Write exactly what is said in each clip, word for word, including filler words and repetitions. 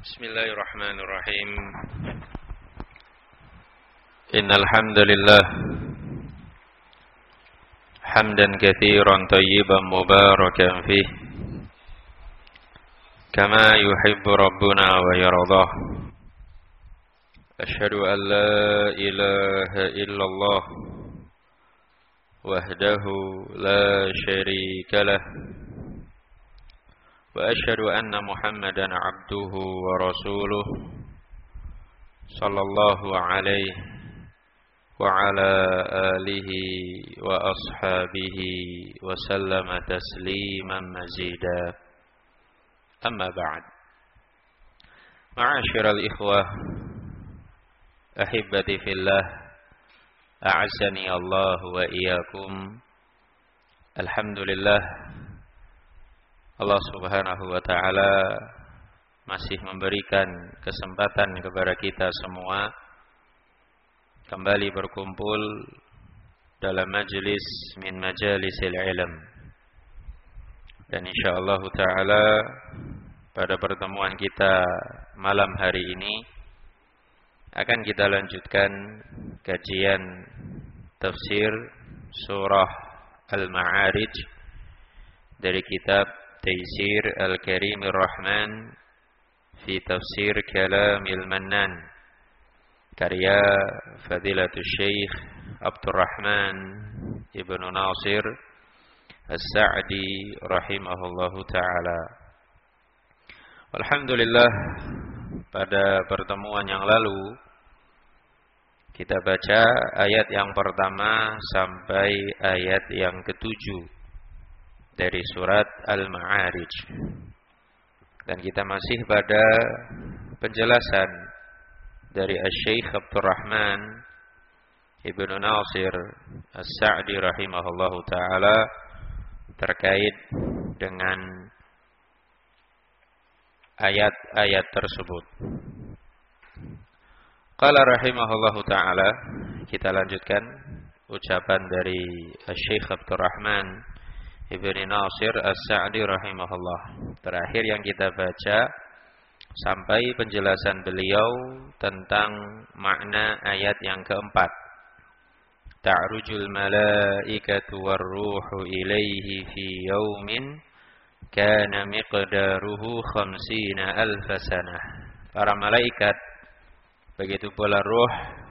Bismillahirrahmanirrahim. Innal hamdalillah hamdan katsiran thayyiban mubarakan fih kama yuhibbu rabbuna wa yardah. Asyhadu an la ilaha illallah wahdahu la syarika lah wa asyhadu anna Muhammadan abduhu wa rasuluh sallallahu alaihi wa ala alihi wa ashabihi wa sallama tasliman mazida. Amma ba'd. Ma'asyiral ikhwah ahibbati fillah, a'azzani Allah wa iyyakum. Alhamdulillah, Allah Subhanahu wa taala masih memberikan kesempatan kepada kita semua kembali berkumpul dalam majlis min majalisil ilm. Dan insyaallah taala pada pertemuan kita malam hari ini akan kita lanjutkan kajian tafsir surah Al-Ma'arij dari kitab Taysir Al-Karimir Rahman fi Tafsir Kalamil Mannan, karya Fadilatul Syekh Abdurrahman Ibn Nasir As-Sa'di rahimahullahu ta'ala. Alhamdulillah, pada pertemuan yang lalu kita baca ayat yang pertama sampai ayat yang ketujuh dari surat Al-Ma'arij, dan kita masih pada penjelasan dari Asy-Syaikh Abdurrahman Ibnu Nasir As-Sa'di rahimahullahu taala terkait dengan ayat-ayat tersebut. Qala rahimahullahu taala, kita lanjutkan ucapan dari Asy-Syaikh Abdurrahman Ibnu Nasir As-Sa'di rahimahullah. Terakhir yang kita baca sampai penjelasan beliau tentang makna ayat yang keempat. Ta'rujul malaikatu war-ruhu ilaihi fi yaumin kana miqdaruhu khamsina alf sanah. Para malaikat begitu pula ruh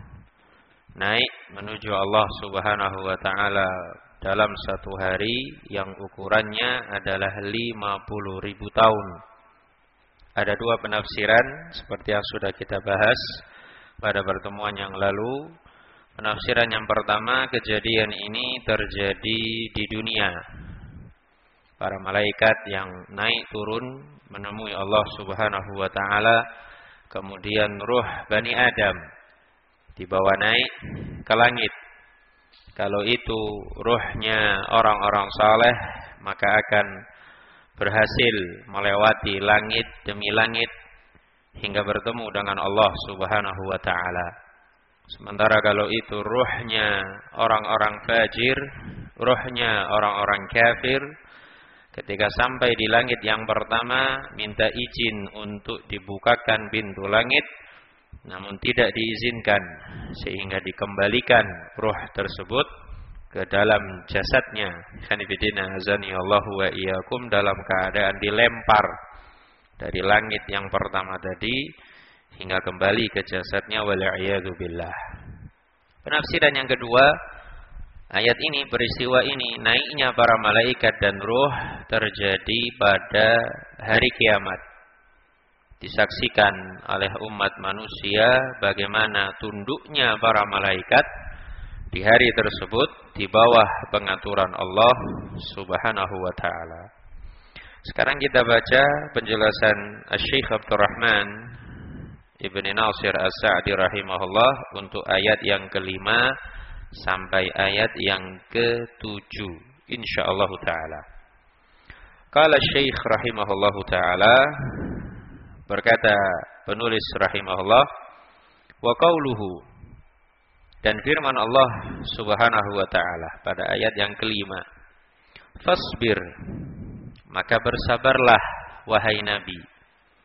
naik menuju Allah Subhanahu wa taala dalam satu hari yang ukurannya adalah lima puluh ribu tahun. Ada dua penafsiran seperti yang sudah kita bahas pada pertemuan yang lalu. Penafsiran yang pertama, kejadian ini terjadi di dunia. Para malaikat yang naik turun menemui Allah Subhanahu wa taala, kemudian ruh Bani Adam dibawa naik ke langit. Kalau itu ruhnya orang-orang saleh, maka akan berhasil melewati langit demi langit hingga bertemu dengan Allah Subhanahu wa taala. Sementara kalau itu ruhnya orang-orang fajir, ruhnya orang-orang kafir, ketika sampai di langit yang pertama minta izin untuk dibukakan pintu langit, namun tidak diizinkan, sehingga dikembalikan ruh tersebut ke dalam jasadnya. Khanifidina azani Allahu wa iyyakum, dalam keadaan dilempar dari langit yang pertama tadi hingga kembali ke jasadnya, wal'iyadu billah. Penafsiran yang kedua, ayat ini, peristiwa ini, naiknya para malaikat dan ruh terjadi pada hari kiamat. Disaksikan oleh umat manusia bagaimana tunduknya para malaikat di hari tersebut di bawah pengaturan Allah Subhanahu wa taala. Sekarang kita baca penjelasan Asy-Syaikh Abdurrahman Ibnu Nasir As-Sa'di rahimahullah untuk ayat yang kelima sampai ayat yang ketujuh, insyaallah taala. Qala Syekh rahimahullahu taala, berkata penulis rahimahullah, wa qauluhu, dan firman Allah Subhanahu wa taala pada ayat yang kelima, fasbir, maka bersabarlah wahai Nabi,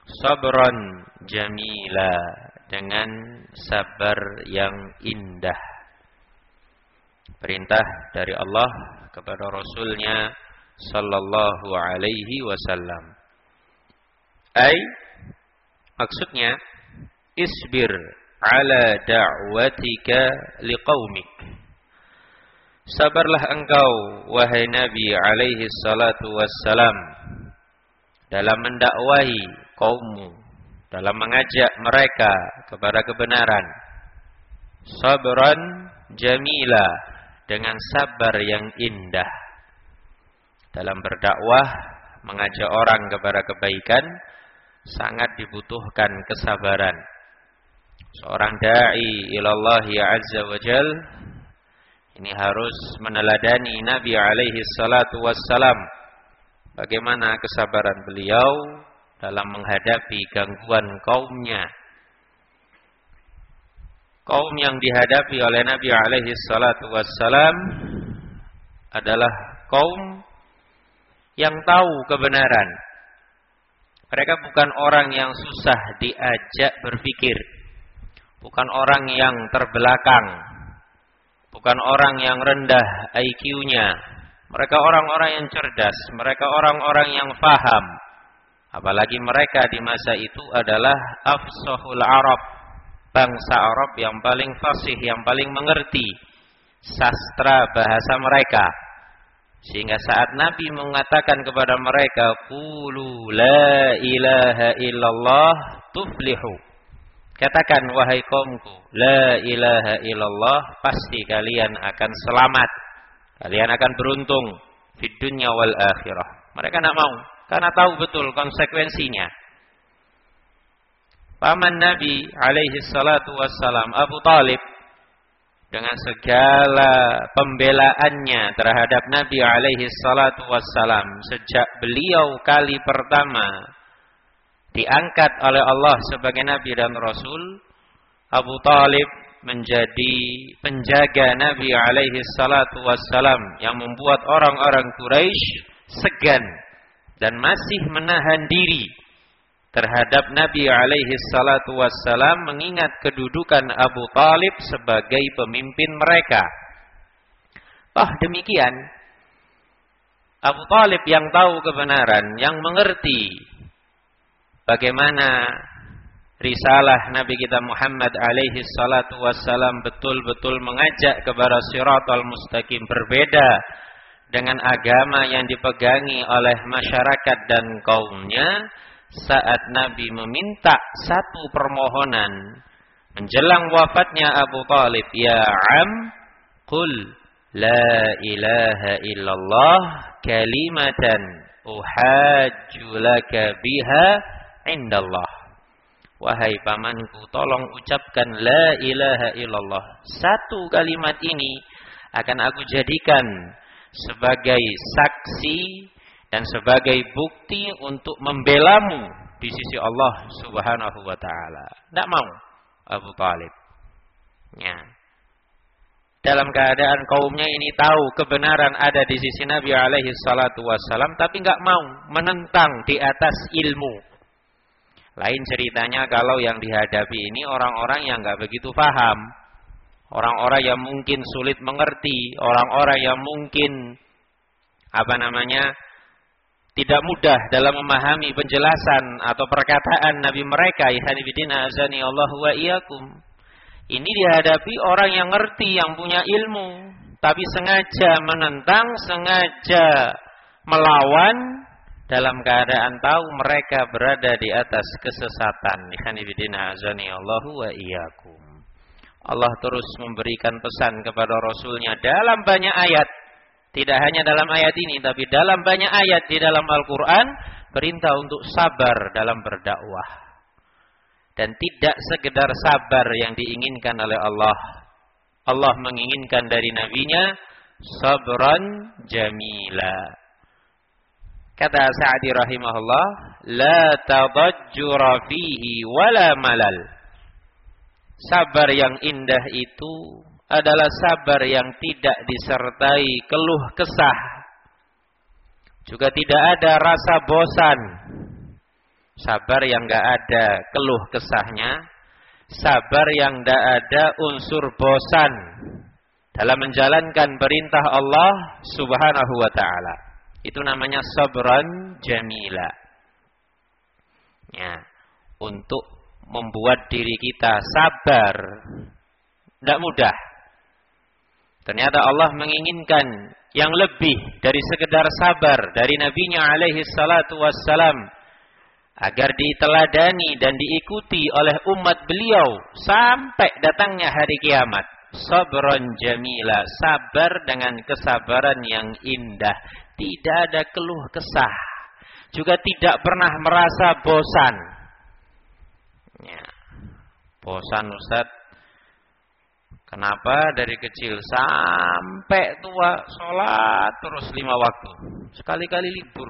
sabran jamila, dengan sabar yang indah. Perintah dari Allah kepada Rasulnya sallallahu alaihi wasallam. Ai, maksudnya, isbir ala da'watika liqaumik. Sabarlah engkau, wahai Nabi alaihi salatu wassalam, dalam mendakwahi kaummu, dalam mengajak mereka kepada kebenaran. Sabran jamila, dengan sabar yang indah. Dalam berdakwah, mengajak orang kepada kebaikan, sangat dibutuhkan kesabaran. Seorang da'i ilallahi azza wa jal, ini harus meneladani Nabi alaihi salatu wassalam. Bagaimana kesabaran beliau dalam menghadapi gangguan kaumnya. Kaum yang dihadapi oleh Nabi alaihi salatu wassalam adalah kaum yang tahu kebenaran. Mereka bukan orang yang susah diajak berpikir. Bukan orang yang terbelakang. Bukan orang yang rendah I Q-nya. Mereka orang-orang yang cerdas. Mereka orang-orang yang faham. Apalagi mereka di masa itu adalah afsahul Arab. Bangsa Arab yang paling fasih, yang paling mengerti sastra bahasa mereka. Sehingga saat Nabi mengatakan kepada mereka, qulu la ilaha illallah tuflihu. Katakan, wahai kaumku, la ilaha illallah, pasti kalian akan selamat. Kalian akan beruntung di dunia wal akhirah. Mereka tidak mau, karena tahu betul konsekuensinya. Paman Nabi alaihi salatu wassalam, Abu Talib, dengan segala pembelaannya terhadap Nabi alaihi salatu wassalam, sejak beliau kali pertama diangkat oleh Allah sebagai Nabi dan Rasul, Abu Talib menjadi penjaga Nabi alaihi salatu wassalam, yang membuat orang-orang Quraisy segan dan masih menahan diri terhadap Nabi alaihi salatu wassalam, mengingat kedudukan Abu Talib sebagai pemimpin mereka. Oh demikian, Abu Talib yang tahu kebenaran, yang mengerti bagaimana risalah Nabi kita Muhammad alaihi salatu wassalam betul-betul mengajak kepada siratal mustaqim, berbeda dengan agama yang dipegangi oleh masyarakat dan kaumnya. Saat Nabi meminta satu permohonan menjelang wafatnya Abu Talib, ya am, qul la ilaha illallah kalimatan uhajju laka biha indallah. Wahai pamanku, tolong ucapkan la ilaha illallah. Satu kalimat ini akan aku jadikan sebagai saksi dan sebagai bukti untuk membelamu di sisi Allah Subhanahu wa taala. Tidak mau Abu Talib. Ya. Dalam keadaan kaumnya ini tahu kebenaran ada di sisi Nabi alaihi salatu wassalam, tapi enggak mau menentang di atas ilmu. Lain ceritanya kalau yang dihadapi ini orang-orang yang enggak begitu paham. Orang-orang yang mungkin sulit mengerti, orang-orang yang mungkin apa namanya? tidak mudah dalam memahami penjelasan atau perkataan Nabi mereka. Ikhwanifidina azani Allah wa iyyakum. Ini dihadapi orang yang ngerti, yang punya ilmu, tapi sengaja menentang, sengaja melawan, dalam keadaan tahu mereka berada di atas kesesatan. Ikhwanifidina azani Allah wa iyyakum. Allah terus memberikan pesan kepada Rasulnya dalam banyak ayat. Tidak hanya dalam ayat ini, tapi dalam banyak ayat di dalam Al-Quran, perintah untuk sabar dalam berdakwah. Dan tidak sekedar sabar yang diinginkan oleh Allah. Allah menginginkan dari nabinya, sabran jamila. Kata Sa'di rahimahullah, la tadajjura fihi wala malal. Sabar yang indah itu adalah sabar yang tidak disertai keluh kesah. Juga tidak ada rasa bosan. Sabar yang enggak ada keluh kesahnya, sabar yang enggak ada unsur bosan dalam menjalankan perintah Allah Subhanahu wa taala. Itu namanya sabran jamila. Ya, untuk membuat diri kita sabar tidak mudah. Ternyata Allah menginginkan yang lebih dari sekedar sabar dari Nabi-Nya alaihi salatu wassalam, agar diteladani dan diikuti oleh umat beliau sampai datangnya hari kiamat. Sabran jamila, sabar dengan kesabaran yang indah, tidak ada keluh kesah, juga tidak pernah merasa bosan. Ya, bosan Ustaz. Kenapa dari kecil sampai tua sholat terus lima waktu, sekali-kali libur?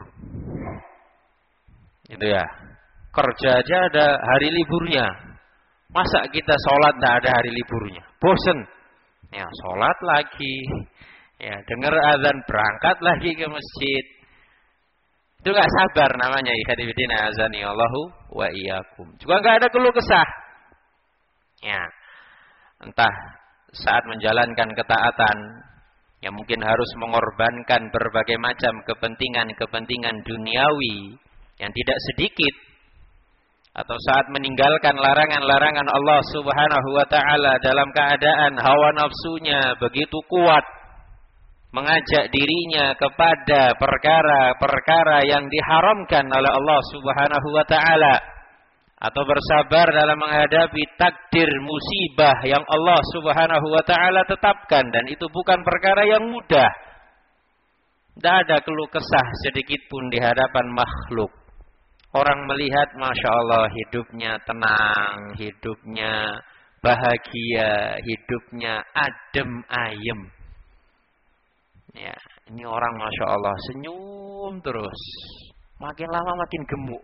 Itu ya, kerja aja ada hari liburnya. Masa kita sholat tidak ada hari liburnya? Bosen. Ya, sholat lagi. Ya, dengar azan berangkat lagi ke masjid. Itu gak sabar namanya. Ikhwanifidina azani Allahu wa iyyakum. Juga gak ada keluh kesah. Ya, entah saat menjalankan ketaatan yang mungkin harus mengorbankan berbagai macam kepentingan-kepentingan duniawi yang tidak sedikit, atau saat meninggalkan larangan-larangan Allah Subhanahu wa taala dalam keadaan hawa nafsunya begitu kuat, mengajak dirinya kepada perkara-perkara yang diharamkan oleh Allah Subhanahu wa taala, atau bersabar dalam menghadapi takdir musibah yang Allah Subhanahu wa taala tetapkan, dan itu bukan perkara yang mudah. Tidak ada keluh kesah sedikit pun di hadapan makhluk. Orang melihat, Masya Allah, hidupnya tenang, hidupnya bahagia, hidupnya adem ayem. Ya, ini orang Masya Allah senyum terus, makin lama makin gemuk.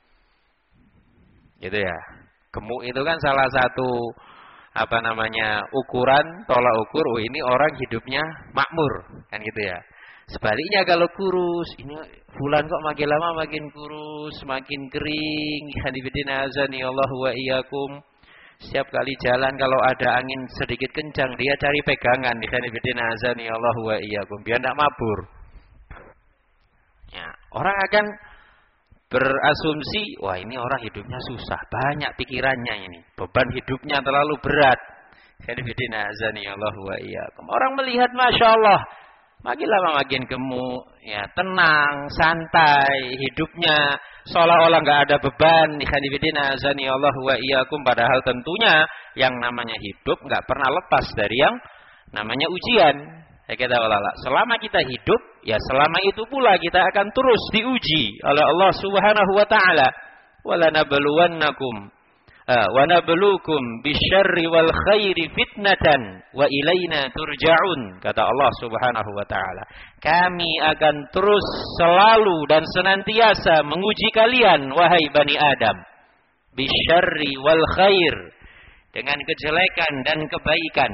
Gitu ya. Gemuk itu kan salah satu apa namanya ukuran, tolak ukur. Oh, ini orang hidupnya makmur, kan gitu ya. Sebaliknya kalau kurus, ini fulan kok makin lama makin kurus, makin kering. Hadibidina azani Allah wa iyyakum. Setiap kali jalan kalau ada angin sedikit kencang, dia cari pegangan. Hadibidina azani Allah wa iyyakum, biar tidak mabur. Ya, orang akan berasumsi, wah ini orang hidupnya susah, banyak pikirannya ini, beban hidupnya terlalu berat. Hadibidina azani Allah wa iyyakum. Orang melihat, Masya Allah, makin lama makin gemuk, ya, tenang, santai, hidupnya seolah-olah nggak ada beban. Ikhwanifidina azani Allah wa iyyakum. Padahal tentunya yang namanya hidup nggak pernah lepas dari yang namanya ujian. Ya, kita walala. Selama kita hidup, ya selama itu pula kita akan terus diuji oleh Allah Subhanahu wa taala. Walanabluwannakum wa nabluukum bisyarri wal khairi fitnatan wa ilaina turja'un, kata Allah Subhanahu wa taala. Kami akan terus selalu dan senantiasa menguji kalian wahai Bani Adam, bisyarri wal khair, dengan kejelekan dan kebaikan.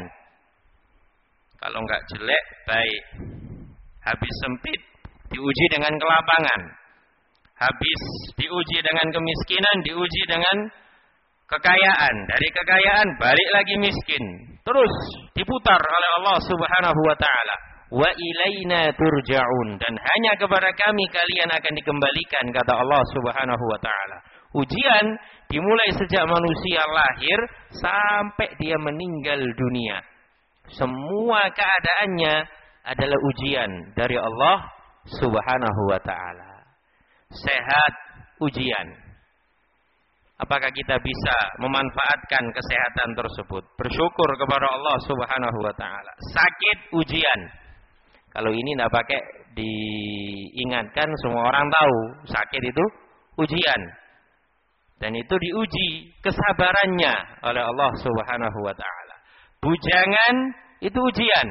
Kalau enggak jelek, baik. Habis sempit, diuji dengan kelapangan. Habis diuji dengan kemiskinan, diuji dengan kekayaan. Dari kekayaan balik lagi miskin. Terus diputar oleh Allah Subhanahu wa taala. Wa ilaina turja'un, dan hanya kepada kami kalian akan dikembalikan, kata Allah Subhanahu wa taala. Ujian dimulai sejak manusia lahir sampai dia meninggal dunia. Semua keadaannya adalah ujian dari Allah Subhanahu wa taala. Sehat, ujian. Apakah kita bisa memanfaatkan kesehatan tersebut? Bersyukur kepada Allah Subhanahu wa taala. Sakit, ujian. Kalau ini tidak pakai diingatkan, semua orang tahu sakit itu ujian. Dan itu diuji kesabarannya oleh Allah Subhanahu wa taala. Bujangan itu ujian.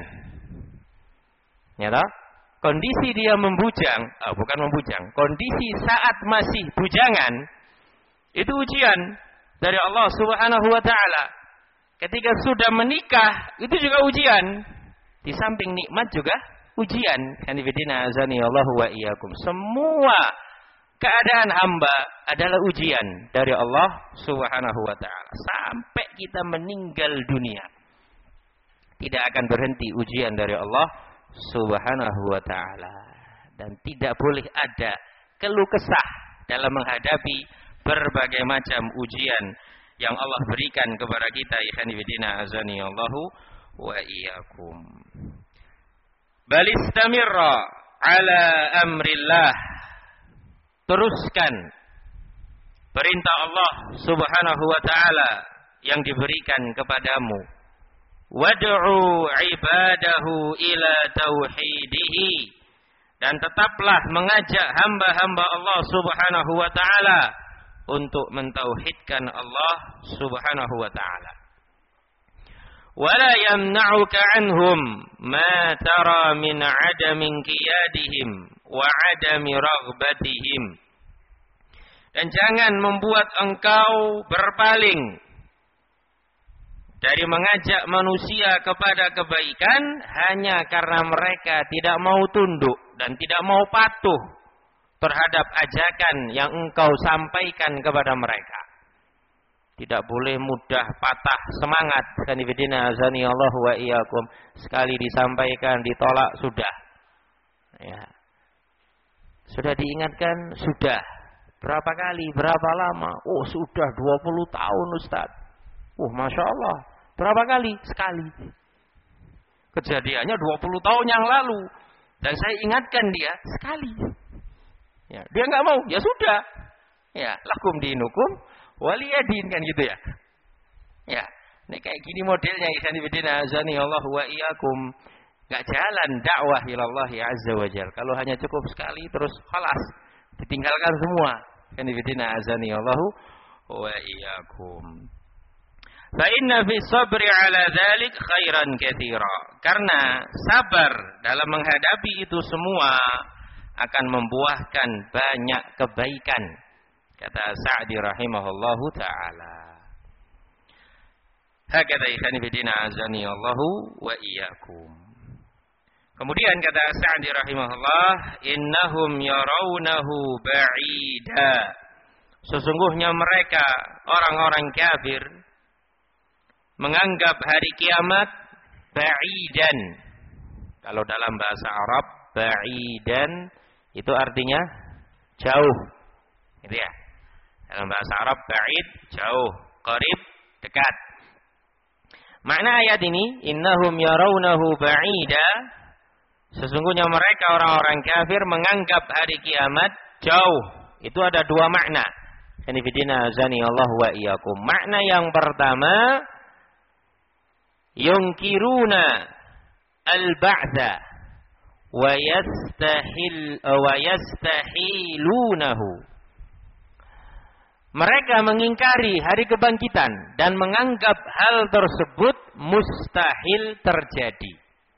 Ya toh? Kondisi dia membujang, oh, bukan membujang. Kondisi saat masih bujangan itu ujian dari Allah Subhanahu wa taala. Ketika sudah menikah, itu juga ujian. Di samping nikmat juga ujian. Kanibidina azani Allah wa iyyakum. Semua keadaan hamba adalah ujian dari Allah Subhanahu wa taala sampai kita meninggal dunia. Tidak akan berhenti ujian dari Allah Subhanahu wa taala, dan tidak boleh ada keluh kesah dalam menghadapi berbagai macam ujian yang Allah berikan kepada kita. Ikhwan fillah azani Allahu wa iyyakum. Bal istamirra ala amrillah. Teruskan perintah Allah Subhanahu wa taala yang diberikan kepadamu. Wad'u ibadahu ila tauhidihi, dan tetaplah mengajak hamba-hamba Allah Subhanahu wa taala untuk mentauhidkan Allah Subhanahu wa taala. Wala yamna'uka anhum ma tara min 'adami qiyadihim wa 'adami raghbatihim. Dan jangan membuat engkau berpaling dari mengajak manusia kepada kebaikan hanya karena mereka tidak mau tunduk dan tidak mau patuh terhadap ajakan yang engkau sampaikan kepada mereka. Tidak boleh mudah patah semangat. Kanifidina azani Allah wa iyyakum. Sekali disampaikan ditolak sudah. Ya. Sudah diingatkan sudah. Berapa kali, berapa lama? Oh, sudah dua puluh tahun Ustaz. Oh, Masya Allah. Berapa kali? Sekali. Kejadiannya dua puluh tahun yang lalu. Dan saya ingatkan dia sekali. Ya, dia nggak mau, ya sudah. Ya, lakum dinukum waliyadin, kan gitu ya. Ya, ini kayak gini modelnya. Ikhwan fillah azani Allah wa iyyakum. Enggak jalan dakwah ilallah azza wa jalla kalau hanya cukup sekali terus khalas, ditinggalkan semua. Ikhwan fillah azani Allah wa iyyakum. Fa inna fi sabri ala dzalik khairan katsira. Karena sabar dalam menghadapi itu semua akan membuahkan banyak kebaikan. Kata Sa'di rahimahullahu ta'ala. Hakadha ikhwan fillah azani Allahu wa iyyakum. Kemudian kata Sa'di rahimahullah, innahum yarawnahu ba'ida. Sesungguhnya mereka orang-orang kafir menganggap hari kiamat ba'idan. Kalau dalam bahasa Arab ba'idan itu artinya jauh. Gitu ya. Dalam bahasa Arab ba'id jauh, qarib dekat. Makna ayat ini innahum yarawnahu ba'ida, sesungguhnya mereka orang-orang kafir menganggap hari kiamat jauh. Itu ada dua makna. Kanifidina azani Allah wa iyyakum. Makna yang pertama, yunkiruna al-ba'tha wa yastahil wa yastahilunahu. Mereka mengingkari hari kebangkitan dan menganggap hal tersebut mustahil terjadi.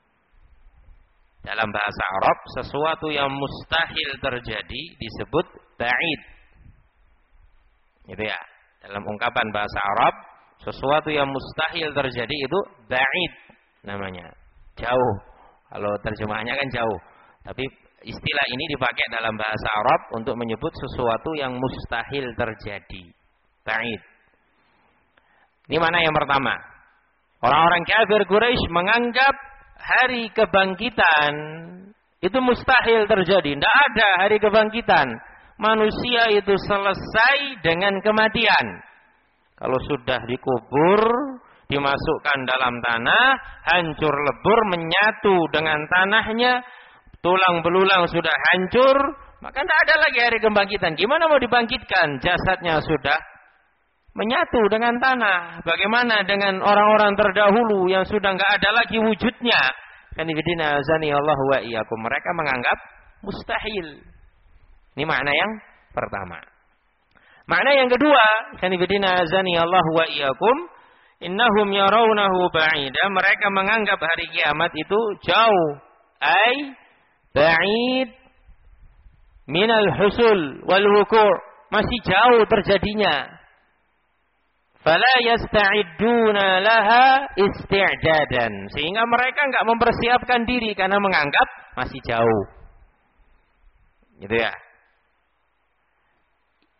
Dalam bahasa Arab, sesuatu yang mustahil terjadi disebut ba'id. Gitu ya. Dalam ungkapan bahasa Arab, sesuatu yang mustahil terjadi itu ba'id namanya. Jauh. Kalau terjemahannya kan jauh. Tapi istilah ini dipakai dalam bahasa Arab untuk menyebut sesuatu yang mustahil terjadi. Ba'id. Ini mana yang pertama? Orang-orang kafir Quraisy menganggap hari kebangkitan itu mustahil terjadi. Tidak ada hari kebangkitan. Manusia itu selesai dengan kematian. Kalau sudah dikubur, dimasukkan dalam tanah, hancur lebur, menyatu dengan tanahnya, tulang belulang sudah hancur, maka tidak ada lagi hari kebangkitan. Gimana mau dibangkitkan? Jasadnya sudah menyatu dengan tanah. Bagaimana dengan orang-orang terdahulu yang sudah nggak ada lagi wujudnya? Kanifidina azani Allah wa iyyakum. Mereka menganggap mustahil. Ini makna yang pertama. Makna yang kedua, kanifidina azani Allah wa iyyakum, innahum yarawnahu ba'ida. Mereka menganggap hari kiamat itu jauh. Ai ba'id minal husul wal wuku', masih jauh terjadinya. Fala yasta'idduna laha isti'dadan, sehingga mereka enggak mempersiapkan diri karena menganggap masih jauh. Gitu ya.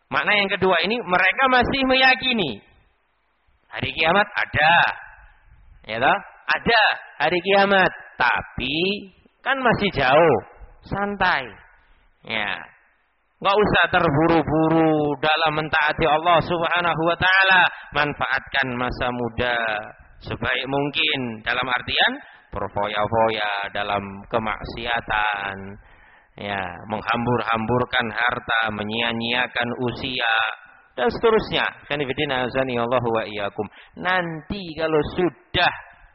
Makna yang kedua ini, mereka masih meyakini hari kiamat ada. Ya toh? Ada hari kiamat, tapi kan masih jauh. Santai. Ya. Enggak usah terburu-buru dalam mentaati Allah Subhanahu wa taala. Manfaatkan masa muda sebaik mungkin, dalam artian berfoya-foya dalam kemaksiatan. Ya, menghambur-hamburkan harta, menyia-nyiakan usia dan seterusnya. Kanifidina azani Allah wa iyyakum. Nanti kalau sudah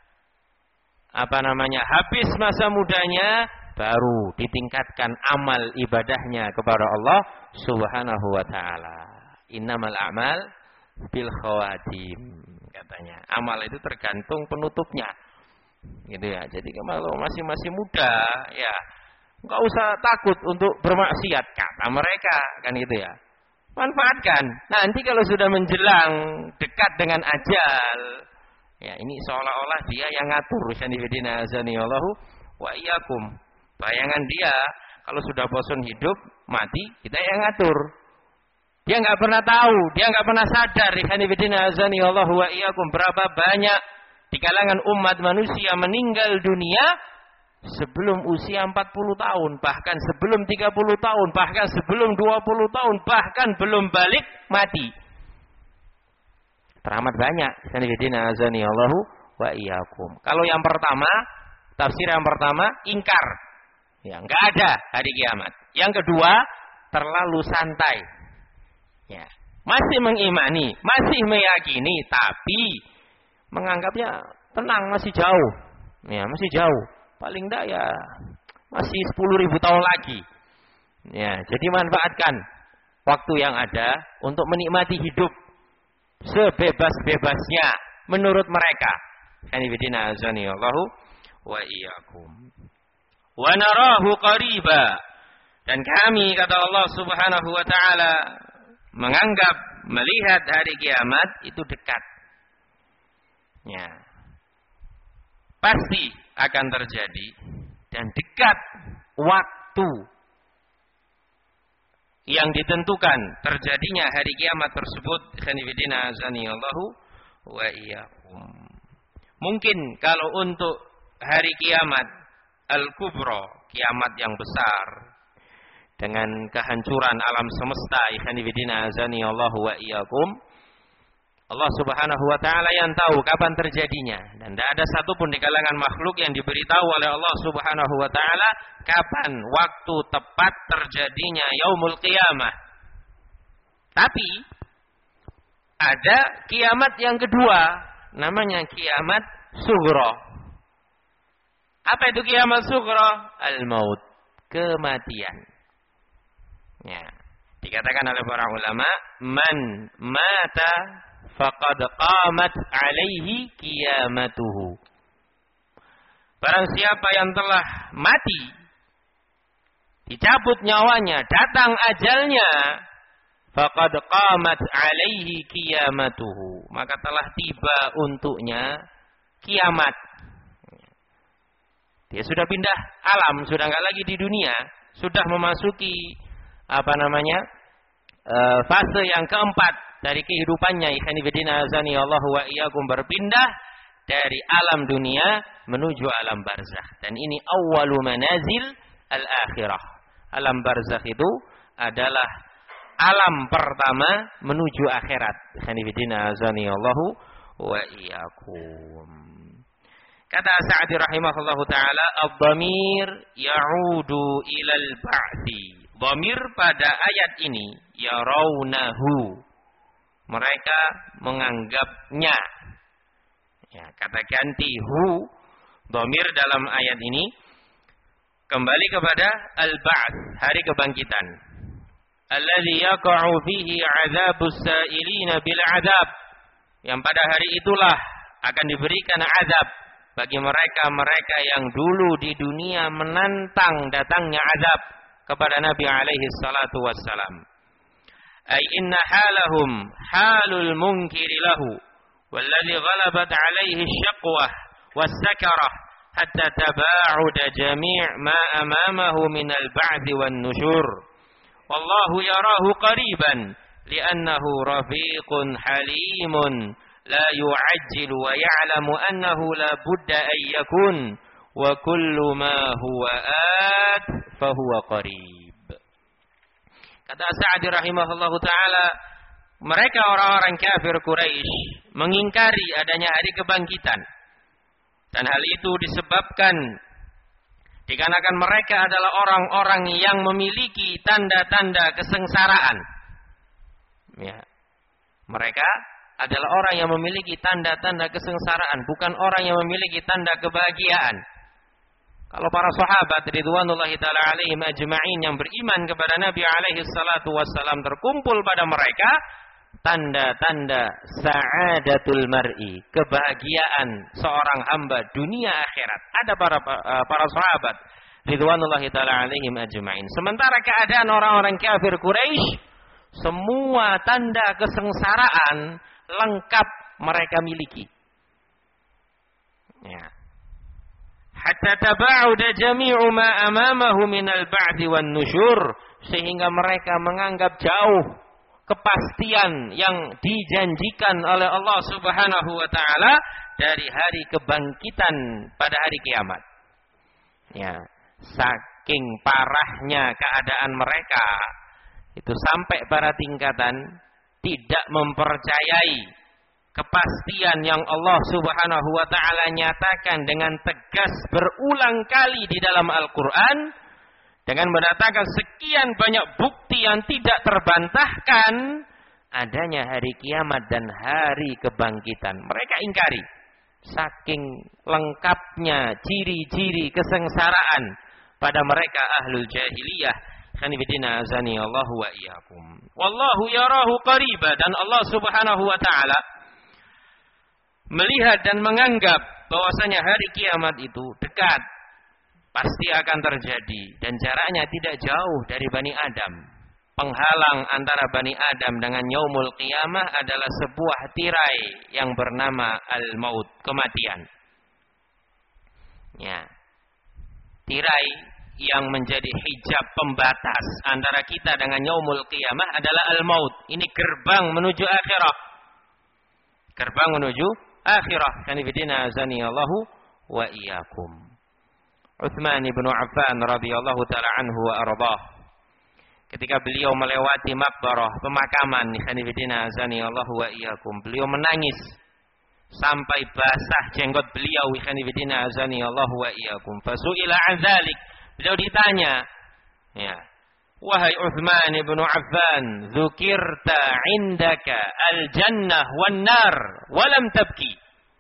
apa namanya habis masa mudanya, baru ditingkatkan amal ibadahnya kepada Allah Subhanahu wa taala. Innamal a'mal bil khawatim, katanya. Amal itu tergantung penutupnya. Gitu ya. Jadi kalau masih masih muda, ya enggak usah takut untuk bermaksiat, kata mereka, kan gitu ya. Manfaatkan. Nanti kalau sudah menjelang dekat dengan ajal, ya ini seolah-olah dia yang ngatur. Sanifidina azani Allahu wa iyyakum. Bayangan dia kalau sudah bosan hidup, mati, kita yang ngatur. Dia enggak pernah tahu, dia enggak pernah sadar. Sanifidina azani Allahu wa iyyakum, berapa banyak di kalangan umat manusia meninggal dunia sebelum usia empat puluh tahun, bahkan sebelum tiga puluh tahun, bahkan sebelum dua puluh tahun, bahkan belum balik mati. Teramat banyak. Sanifidina azani Allahu wa iyyakum. Kalau yang pertama, tafsir yang pertama, ingkar. Ya, enggak ada hari kiamat. Yang kedua, terlalu santai. Ya, masih mengimani, masih meyakini, tapi menganggapnya tenang, masih jauh. Ya, masih jauh. Paling enggak ya masih sepuluh ribu tahun lagi. Ya, jadi manfaatkan waktu yang ada untuk menikmati hidup sebebas-bebasnya menurut mereka. Kanifidina azani Allahu wa iyyakum. Wa narahu qariba, dan kami, kata Allah Subhanahu wa taala, menganggap melihat hari kiamat itu dekat. Ya. Pasti akan terjadi dan dekat waktu yang ditentukan terjadinya hari kiamat tersebut. Khanifidina azani Allahu wa iyyakum. Mungkin kalau untuk hari kiamat al-kubra, kiamat yang besar dengan kehancuran alam semesta, khanifidina azani Allahu wa iyyakum, Allah Subhanahu wa taala yang tahu kapan terjadinya, dan tidak ada satupun di kalangan makhluk yang diberitahu oleh Allah Subhanahu wa taala kapan waktu tepat terjadinya yaumul qiyamah. Tapi ada kiamat yang kedua, namanya kiamat sughra. Apa itu kiamat sughra? Al-maut, kematian. Ya, dikatakan oleh para ulama, man mata faqad qamat alaihi qiyamatuhu. Barang siapa yang telah mati, dicabut nyawanya, datang ajalnya, faqad qamat alaihi qiyamatuhu, maka telah tiba untuknya kiamat. Dia sudah pindah alam, sudah enggak lagi di dunia, sudah memasuki apa namanya? E, fase yang keempat dari kehidupannya. Ikhwanifidina azani Allahu wa iyyakum, berpindah dari alam dunia menuju alam barzakh. Dan ini awwalu manazil al-akhirah. Alam barzakh itu adalah alam pertama menuju akhirat. Ikhwanifidina azani Allahu wa iyyakum. Kata Sa'di rahimahullahu taala, ad-dhamir ya'udu ilal ba'thi. Dhamir pada ayat ini yarawnahu, mereka menganggapnya. Ya, kata ganti hu, dhamir dalam ayat ini kembali kepada al-ba'ts, hari kebangkitan. Alladzi yaqa'u fihi 'adzabus sa'ilina bil 'adzab, yang pada hari itulah akan diberikan azab bagi mereka-mereka yang dulu di dunia menantang datangnya azab kepada Nabi alaihi salatu wassalam. Ay inna halahum halul munkiri lahu walladhi ghalabat alaihi syaqwah was-sakarah hatta taba'uda jami' ma amamahu minal ba'thi wan nusyur. Wallahu yarahu qariban li'annahu rafiqun halimun la yu'ajjilu wa ya'lamu annahu la budda an yakun wa kullu ma huwa at fa huwa qarib. Kata Sa'di rahimahullahu taala, mereka orang-orang kafir Quraisy mengingkari adanya hari kebangkitan. Dan hal itu disebabkan dikarenakan mereka adalah orang-orang yang memiliki tanda-tanda kesengsaraan. Ya. Mereka adalah orang yang memiliki tanda-tanda kesengsaraan, bukan orang yang memiliki tanda kebahagiaan. Kalau para sahabat ridwanullahi taala alaihim ajma'in yang beriman kepada Nabi alaihi salatu wassalam terkumpul pada mereka tanda-tanda sa'adatul mar'i, kebahagiaan seorang hamba dunia akhirat. Ada para para sahabat ridwanullahi taala alaihim ajma'in. Sementara keadaan orang-orang kafir Quraisy, semua tanda kesengsaraan lengkap mereka miliki. Ya. Hatta taba'uda jami'u ma amamahu minal ba'di wan nusyur, sehingga mereka menganggap jauh kepastian yang dijanjikan oleh Allah Subhanahu wa taala dari hari kebangkitan pada hari kiamat. Ya, saking parahnya keadaan mereka itu sampai pada tingkatan tidak mempercayai kepastian yang Allah Subhanahu wa taala nyatakan dengan tegas berulang kali di dalam Al-Qur'an dengan mendatangkan sekian banyak bukti yang tidak terbantahkan adanya hari kiamat dan hari kebangkitan. Mereka ingkari saking lengkapnya ciri-ciri kesengsaraan pada mereka ahlul jahiliyah. Khanifidina azani Allah wa iyyakum. Wallahu yarahu qariba, dan Allah Subhanahu wa taala melihat dan menganggap bahwasanya hari kiamat itu dekat, pasti akan terjadi, dan jaraknya tidak jauh dari Bani Adam. Penghalang antara Bani Adam dengan yaumul qiyamah adalah sebuah tirai yang bernama al-maut, kematian. Ya. Tirai yang menjadi hijab pembatas antara kita dengan yaumul qiyamah adalah al-maut. Ini gerbang menuju akhirah. Gerbang menuju akhirah. Kanifidina azani Allahu wa iyyakum. Utsman bin Affan radhiyallahu taala anhu wa ardhah, ketika beliau melewati maqbarah, pemakaman, kanifidina azani Allahu wa iyyakum, beliau menangis sampai basah jenggot beliau, kanifidina azani Allahu wa iyyakum. Fasuila an dzalik, beliau ditanya, ya, wahai Utsman bin Affan, dzukirta indaka al-jannah wan nar wa lam tabki.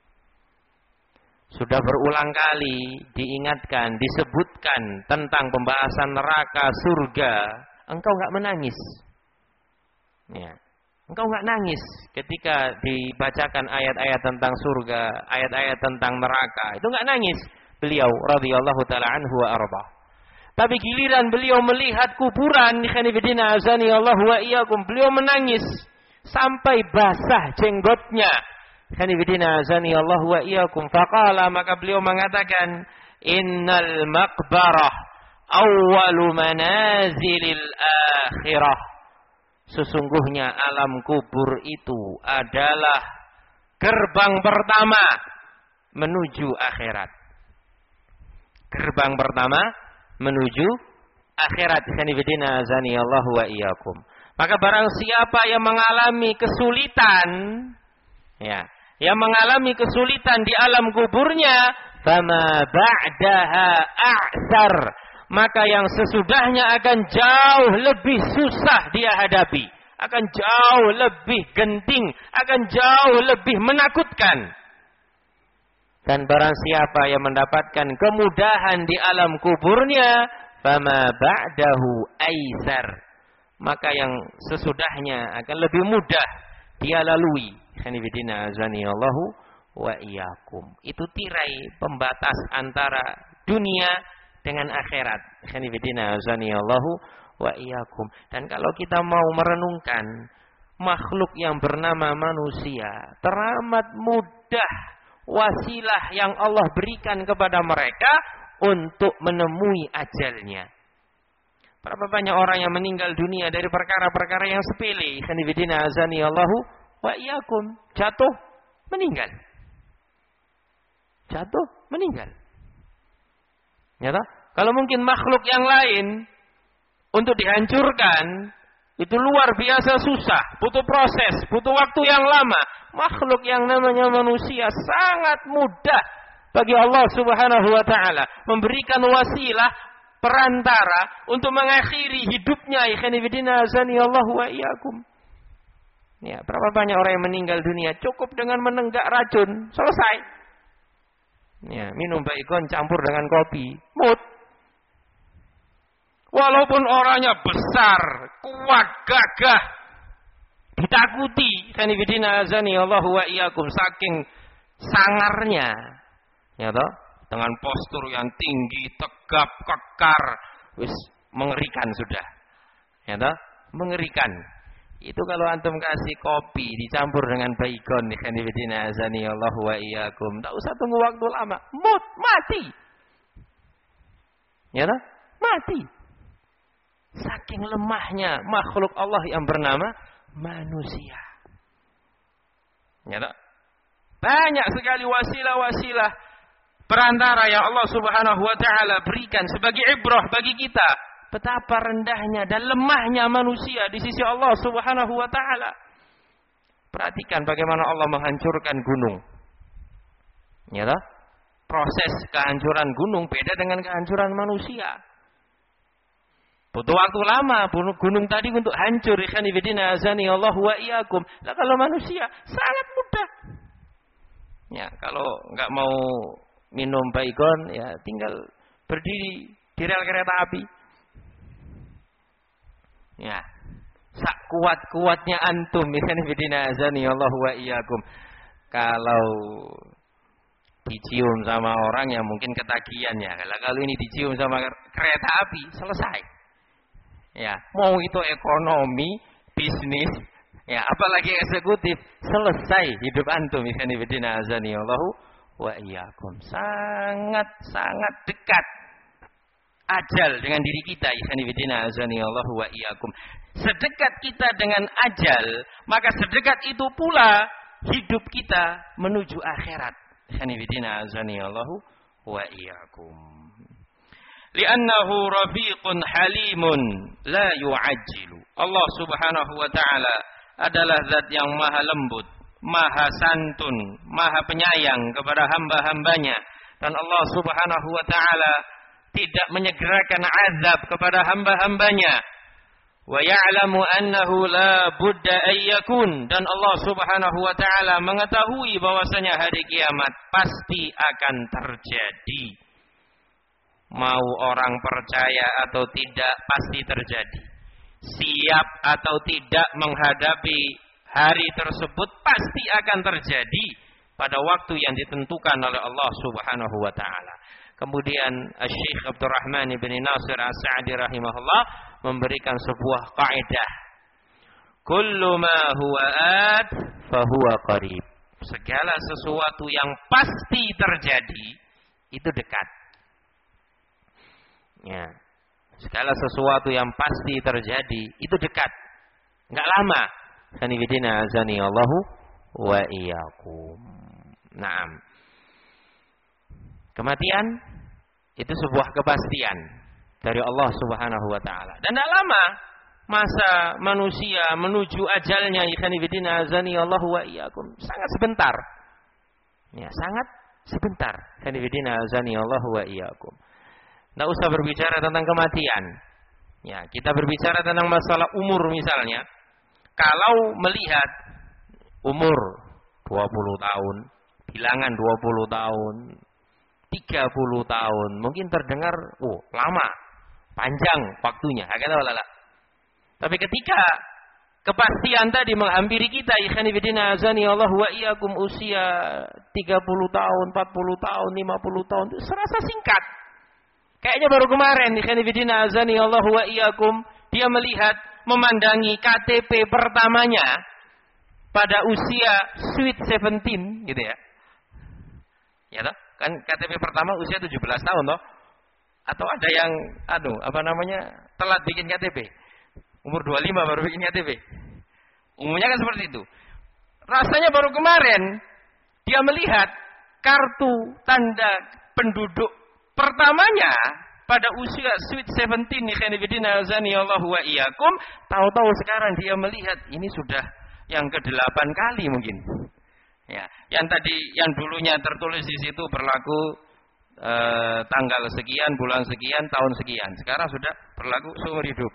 Sudah berulang kali diingatkan, disebutkan tentang pembahasan neraka, surga, engkau enggak menangis. Ya. Engkau enggak nangis ketika dibacakan ayat-ayat tentang surga, ayat-ayat tentang neraka. Itu enggak nangis beliau radhiyallahu taala anhu wa arba. Tapi giliran beliau melihat kuburan, khanifidina azani Allah wa iyyakum, beliau menangis sampai basah jenggotnya. Khanifidina azani Allah wa iyyakum. Faqala, maka beliau mengatakan, innal maqbarah awwalu manazilil akhirah. Sesungguhnya alam kubur itu adalah gerbang pertama menuju akhirat. Gerbang pertama menuju akhirat. Khanifidina azani Allah wa iyyakum. Maka barang siapa yang mengalami kesulitan, ya, yang mengalami kesulitan di alam kuburnya, fama ba'daha a'sar, maka yang sesudahnya akan jauh lebih susah dia hadapi, akan jauh lebih genting, akan jauh lebih menakutkan. Dan barang siapa yang mendapatkan kemudahan di alam kuburnya, fama ba'dahu aisar, maka yang sesudahnya akan lebih mudah dia lalui. Khanifidina azani Allahu wa iyyakum. Itu tirai pembatas antara dunia dengan akhirat. Khanifidina azani Allahu wa iyyakum. Dan kalau kita mau merenungkan makhluk yang bernama manusia, teramat mudah wasilah yang Allah berikan kepada mereka untuk menemui ajalnya. Berapa banyak orang yang meninggal dunia dari perkara-perkara yang sepele. Khanifidina azani Allahu wa iyyakum. Jatuh, meninggal. Jatuh, meninggal. Ya toh? Kalau mungkin makhluk yang lain untuk dihancurkan itu luar biasa susah, butuh proses, butuh waktu yang lama. Makhluk yang namanya manusia sangat mudah bagi Allah Subhanahu wa taala memberikan wasilah perantara untuk mengakhiri hidupnya. Ikhwanifidina azani Allah wa iyyakum. Ya, berapa banyak orang yang meninggal dunia cukup dengan menenggak racun, selesai. Ya, minum baikon campur dengan kopi, mut. Walaupun orangnya besar, kuat, gagah, ditakuti, khanifidina azani Allah wa iyyakum, saking sangarnya, ya toh, dengan postur yang tinggi, tegap, kekar, wis mengerikan sudah, ya toh, mengerikan. Itu kalau antum kasih kopi dicampur dengan baikon, khanifidina azani Allah wa iyyakum, tak usah tunggu waktu lama, mut, mati, ya toh, mati. Saking lemahnya makhluk Allah yang bernama manusia. Ya tak? Banyak sekali wasilah-wasilah perantara yang Allah Subhanahu wa taala berikan sebagai ibrah bagi kita. Betapa rendahnya dan lemahnya manusia di sisi Allah Subhanahu wa taala. Perhatikan bagaimana Allah menghancurkan gunung. Ya tak? Proses kehancuran gunung beda dengan kehancuran manusia. Butuh waktu lama gunung tadi untuk hancur. Ikhwanifidina azani Allah wa iyyakum. Lah kalau manusia sangat mudah. Ya, kalau enggak mau minum baikon ya tinggal berdiri di rel kereta api. Ya. Sak kuat-kuatnya antum ikhwanifidina azani Allah wa iyyakum. Kalau dicium sama orang yang mungkin ketagihan ya. Kalau ini dicium sama kereta api selesai. Ya, mau itu ekonomi, bisnis, ya apalagi eksekutif, selesai hidup antum. Ikhwanifidina azani Allahu wa iyyakum. Sangat sangat dekat ajal dengan diri kita. Ikhwanifidina azani Allahu wa iyyakum. Sedekat kita dengan ajal, maka sedekat itu pula hidup kita menuju akhirat. Ikhwanifidina azani Allahu wa iyyakum. Li'annahu rafiqun halimun la yu'ajjilu. Allah Subhanahu wa taala adalah zat yang maha lembut, maha santun, maha penyayang kepada hamba-hambanya, dan Allah Subhanahu wa taala tidak menyegerakan azab kepada hamba-hambanya. Wa ya'lamu annahu la budda ayyakun, dan Allah Subhanahu wa taala mengetahui bahwasanya hari kiamat pasti akan terjadi. Mau orang percaya atau tidak pasti terjadi. Siap atau tidak menghadapi hari tersebut pasti akan terjadi pada waktu yang ditentukan oleh Allah Subhanahu wa taala. Kemudian Syekh Abdurrahman bin Nasir As-Sa'di rahimahullah memberikan sebuah kaidah. Kullu ma huwa at fa huwa qarib. Segala sesuatu yang pasti terjadi itu dekat. Ya. Segala sesuatu yang pasti terjadi itu dekat. Enggak lama. Khanifidina azani Allahu wa iyyakum. Naam. Kematian itu sebuah kepastian dari Allah Subhanahu wa taala. Dan enggak lama masa manusia menuju ajalnya. Khanifidina azani Allahu wa iyyakum. Sangat sebentar. Ya, sangat sebentar. Khanifidina azani Allahu wa iyyakum. Tidak usah berbicara tentang kematian. Ya, kita berbicara tentang masalah umur misalnya. Kalau melihat umur dua puluh tahun, bilangan dua puluh tahun, tiga puluh tahun, mungkin terdengar, oh lama, panjang waktunya. Tapi ketika kepastian tadi menghampiri kita, ikhwanifidina azani Allah wa iyyakum, usia tiga puluh tahun, empat puluh tahun, lima puluh tahun, itu serasa singkat. Kayaknya baru kemarin, ikhwanifidina azani Allah wa iyyakum, dia melihat, memandangi K T P pertamanya pada usia sweet seventeen, gitu ya. Ya toh? Kan K T P pertama usia tujuh belas tahun toh. Atau ada yang aduh, apa namanya? telat bikin K T P. Umur dua puluh lima baru bikin K T P. Umumnya kan seperti itu. Rasanya baru kemarin dia melihat kartu tanda penduduk pertamanya pada usia sweet seventeen ikhwanifidina azani Allahu wa iyyakum, tahu-tahu sekarang dia melihat ini sudah yang kedelapan kali mungkin. Ya, yang tadi yang dulunya tertulis di situ berlaku eh, tanggal sekian, bulan sekian, tahun sekian. Sekarang sudah berlaku seumur hidup.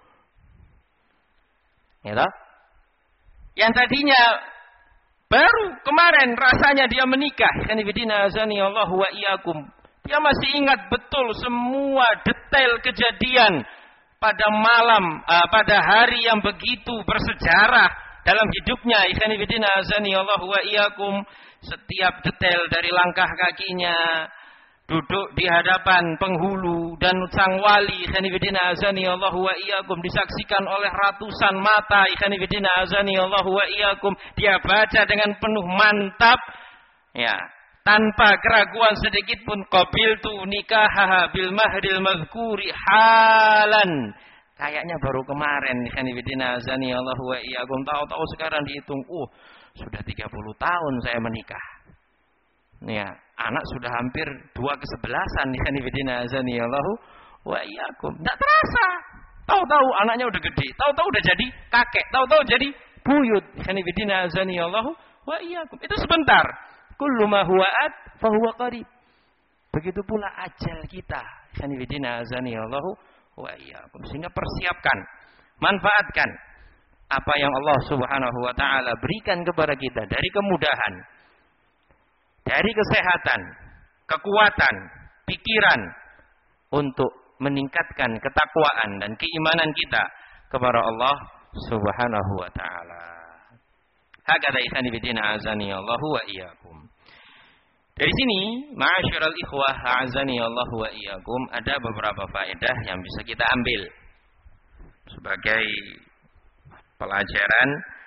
Ya toh? Yang tadinya baru kemarin rasanya dia menikah, ikhwanifidina azani Allahu wa iyyakum. Dia masih ingat betul semua detail kejadian pada malam, uh, pada hari yang begitu bersejarah dalam hidupnya. Ikhwanifidina azani Allahu wa iyyakum. Setiap detail dari langkah kakinya, duduk di hadapan penghulu dan sang wali, ikhwanifidina azani Allahu wa iyyakum, disaksikan oleh ratusan mata, ikhwanifidina azani Allahu wa iyyakum. Dia baca dengan penuh mantap, ya, tanpa keraguan sedikit pun, qabiltu nikahaha bil mahril mazkuri halan. Kayaknya baru kemarin, ikhwanifidina azani Allahu wa iyyakum, tahu-tahu sekarang dihitung, uh, sudah tiga puluh tahun saya menikah. Ya, anak sudah hampir dua kesebelasan, ikhwanifidina azani Allahu wa iyyakum. Enggak terasa. Tahu-tahu anaknya udah gede, tahu-tahu udah jadi kakek, tahu-tahu jadi buyut, ikhwanifidina azani Allahu wa iyyakum. Itu sebentar. Kullu ma huwa at fa huwa qarib. Begitu pula ajal kita. Ikhwanifidina azani Allahu wa iyyakum. Sehingga persiapkan, manfaatkan apa yang Allah Subhanahu wa taala berikan kepada kita dari kemudahan, dari kesehatan, kekuatan, pikiran untuk meningkatkan ketakwaan dan keimanan kita kepada Allah Subhanahu wa taala. Hakadha ikhwanifidina azani Allahu wa iyyakum. Dari sini, ma'asyiral ikhwah a'azani Allahu wa iyyakum, ada beberapa faedah yang bisa kita ambil sebagai pelajaran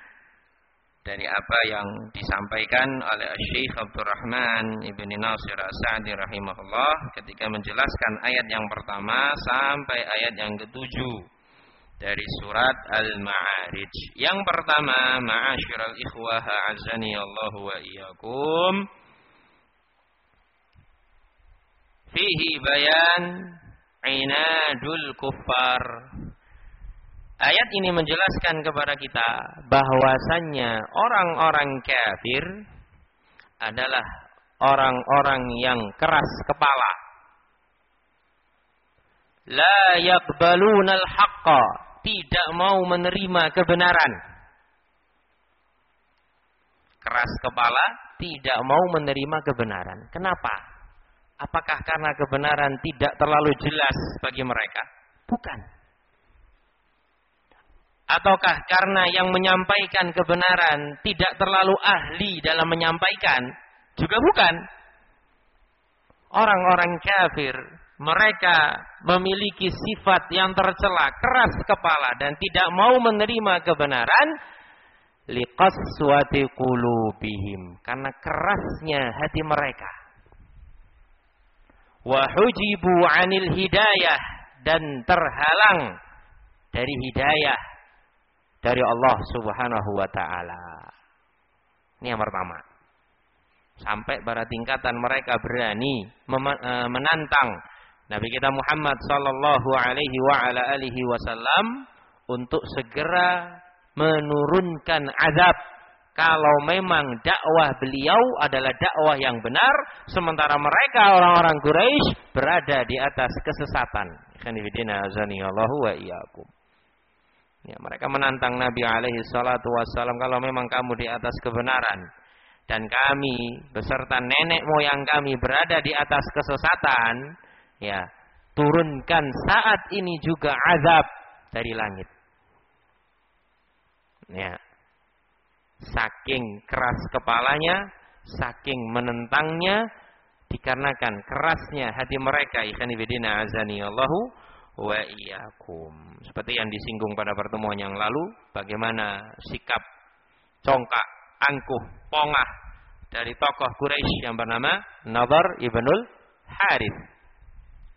dari apa yang disampaikan oleh Syekh Abdurrahman Ibn Nasir As-Sa'di rahimahullah ketika menjelaskan ayat yang pertama sampai ayat yang ketujuh dari surat Al-Ma'arij. Yang pertama, ma'asyiral ikhwah a'azani Allahu wa iyyakum, fihi bayan inadul kuffar. Ayat ini menjelaskan kepada kita bahwasannya orang-orang kafir adalah orang-orang yang keras kepala. La yaqbalunal haqqa, tidak mau menerima kebenaran. Keras kepala, tidak mau menerima kebenaran. Kenapa? Apakah karena kebenaran tidak terlalu jelas bagi mereka? Bukan. Ataukah karena yang menyampaikan kebenaran tidak terlalu ahli dalam menyampaikan? Juga bukan. Orang-orang kafir, mereka memiliki sifat yang tercela, keras kepala dan tidak mau menerima kebenaran, liqaswati qulubihim, karena kerasnya hati mereka. Wa hujibu 'anil hidayah, dan terhalang dari hidayah dari Allah Subhanahu wa taala. Ini yang pertama. Sampai pada tingkatan mereka berani menantang Nabi kita Muhammad sallallahu alaihi wa ala alihi wasallam untuk segera menurunkan azab kalau memang dakwah beliau adalah dakwah yang benar, sementara mereka orang-orang Quraisy berada di atas kesesatan. Ikhwanifidina azani Allahu wa iyyakum. Ya, mereka menantang Nabi alaihi salatu wassalam, kalau memang kamu di atas kebenaran dan kami beserta nenek moyang kami berada di atas kesesatan, ya, turunkan saat ini juga azab dari langit. Ya. Saking keras kepalanya, saking menentangnya, dikarenakan kerasnya hati mereka. Ikhwanifidina azani Allahu wa iyyakum. Seperti yang disinggung pada pertemuan yang lalu, bagaimana sikap congkak, angkuh, pongah dari tokoh Quraisy yang bernama Nadhr ibnul Harith.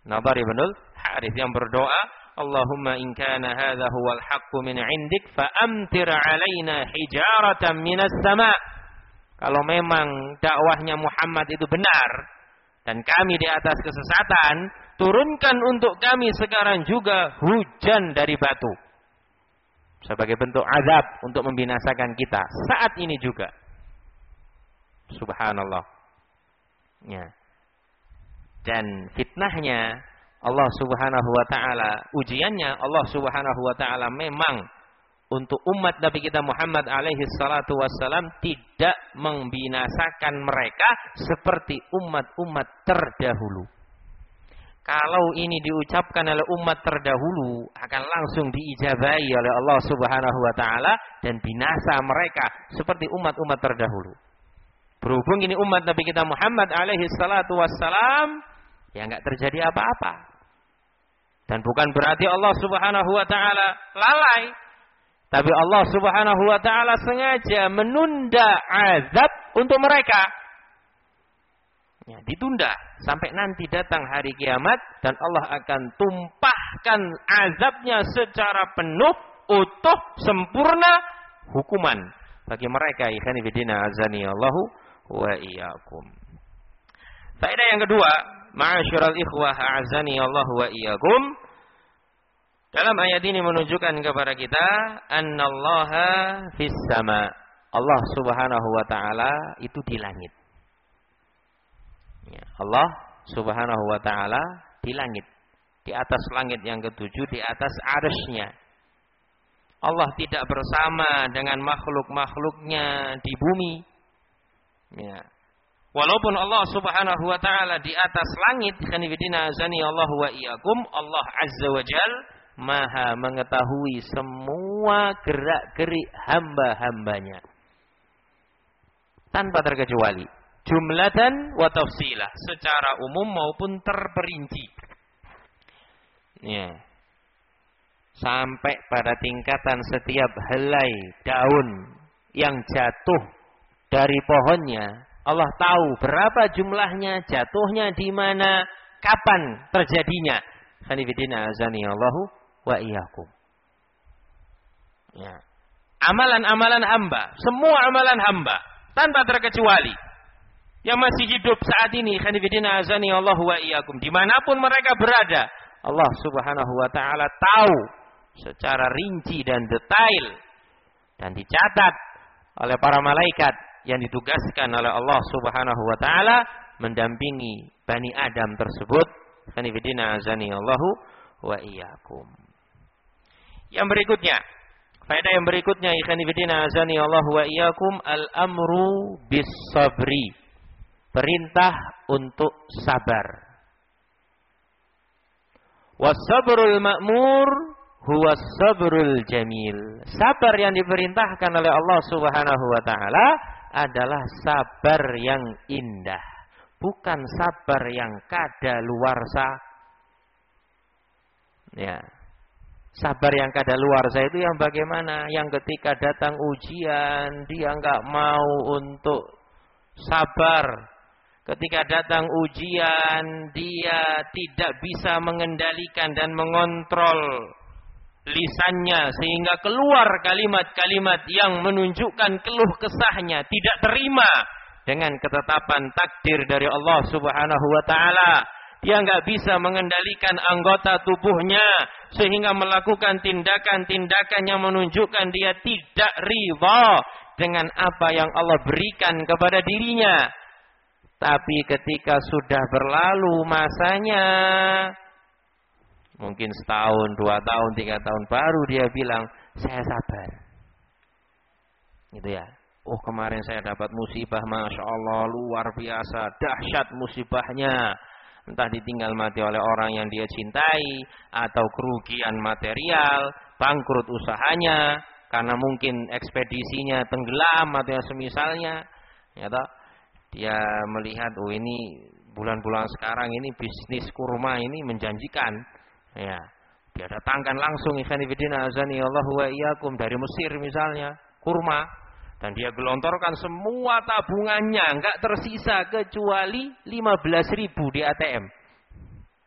Nadar ibn al-Harith yang berdoa, Allahumma in kana hadha huwal haqqu min 'indik fa amtir 'alaina hijaratan minas sama'. Kalau memang dakwahnya Muhammad itu benar dan kami di atas kesesatan, turunkan untuk kami sekarang juga hujan dari batu sebagai bentuk azab untuk membinasakan kita saat ini juga. Subhanallah. Ya. Dan fitnahnya Allah Subhanahu wa taala, ujiannya Allah Subhanahu wa taala memang untuk umat Nabi kita Muhammad alaihi salatu wassalam tidak membinasakan mereka seperti umat-umat terdahulu. Kalau ini diucapkan oleh umat terdahulu akan langsung diijabahi oleh Allah Subhanahu wa taala dan binasa mereka seperti umat-umat terdahulu. Berhubung ini umat Nabi kita Muhammad alaihi salatu wassalam, ya enggak terjadi apa-apa. Dan bukan berarti Allah Subhanahu wa taala lalai. Tapi Allah Subhanahu wa taala sengaja menunda azab untuk mereka. Ya, ditunda sampai nanti datang hari kiamat dan Allah akan tumpahkan azabnya secara penuh, utuh, sempurna hukuman bagi mereka. Ikhwan fillah azani Allahu wa iyyakum. Faedah yang kedua, ma'asyiral ikhwah azani Allahu wa iyyakum. Dalam ayat ini menunjukkan kepada kita annallaha fis sama. Allah Subhanahu wa taala itu di langit. Ya, Allah Subhanahu wa taala di langit. Di atas langit yang ketujuh, di atas arsy-Nya. Allah tidak bersama dengan makhluk-makhluknya di bumi. Ya. Walaupun Allah Subhanahu wa taala di atas langit, khanifidina azani Allah wa iyyakum, Allah Azza wa Jal Maha mengetahui semua gerak-gerik hamba-hambanya tanpa terkecuali, jumlatan wa tafsilah, secara umum maupun terperinci. Ya. Sampai pada tingkatan setiap helai daun yang jatuh dari pohonnya, Allah tahu berapa jumlahnya, jatuhnya di mana, kapan terjadinya. Khanifidina azani Allahu wa iyyakum. Ya. Amalan-amalan hamba, semua amalan hamba tanpa terkecuali yang masih hidup saat ini, khanifidina azani Allahu wa iyyakum, dimanapun mereka berada, Allah Subhanahu wa taala tahu secara rinci dan detail dan dicatat oleh para malaikat yang ditugaskan oleh Allah Subhanahu wa taala mendampingi Bani Adam tersebut. Khanifidina azani Allahu wa iyyakum. Yang berikutnya, faedah yang berikutnya, khanifidina azani Allahu wa iyyakum, al-amru bis sabri. Perintah untuk sabar. Was-sabrul ma'mur huwa sabrul jamil. Sabar yang diperintahkan oleh Allah Subhanahu wa taala adalah sabar yang indah, bukan sabar yang kadaluarsa. Ya. Sabar yang kadaluarsa itu yang bagaimana? Yang ketika datang ujian dia enggak mau untuk sabar. Ketika datang ujian dia tidak bisa mengendalikan dan mengontrol lisannya sehingga keluar kalimat-kalimat yang menunjukkan keluh kesahnya, tidak terima dengan ketetapan takdir dari Allah Subhanahu wa taala. Dia enggak bisa mengendalikan anggota tubuhnya sehingga melakukan tindakan-tindakan yang menunjukkan dia tidak ridha dengan apa yang Allah berikan kepada dirinya. Tapi ketika sudah berlalu masanya, mungkin setahun, dua tahun, tiga tahun, baru dia bilang, saya sabar. Gitu ya. Oh, kemarin saya dapat musibah, Masya Allah, luar biasa, dahsyat musibahnya. Entah ditinggal mati oleh orang yang dia cintai, atau kerugian material, bangkrut usahanya, karena mungkin ekspedisinya tenggelam, atau yang semisalnya. Ya, toh? Dia melihat, oh ini bulan-bulan sekarang ini bisnis kurma ini menjanjikan. Ya, dia datangkan langsung ikhwanifidina azani Allahu wa iyyakum dari Mesir misalnya, kurma, dan dia gelontorkan semua tabungannya, enggak tersisa kecuali lima belas ribu di A T M.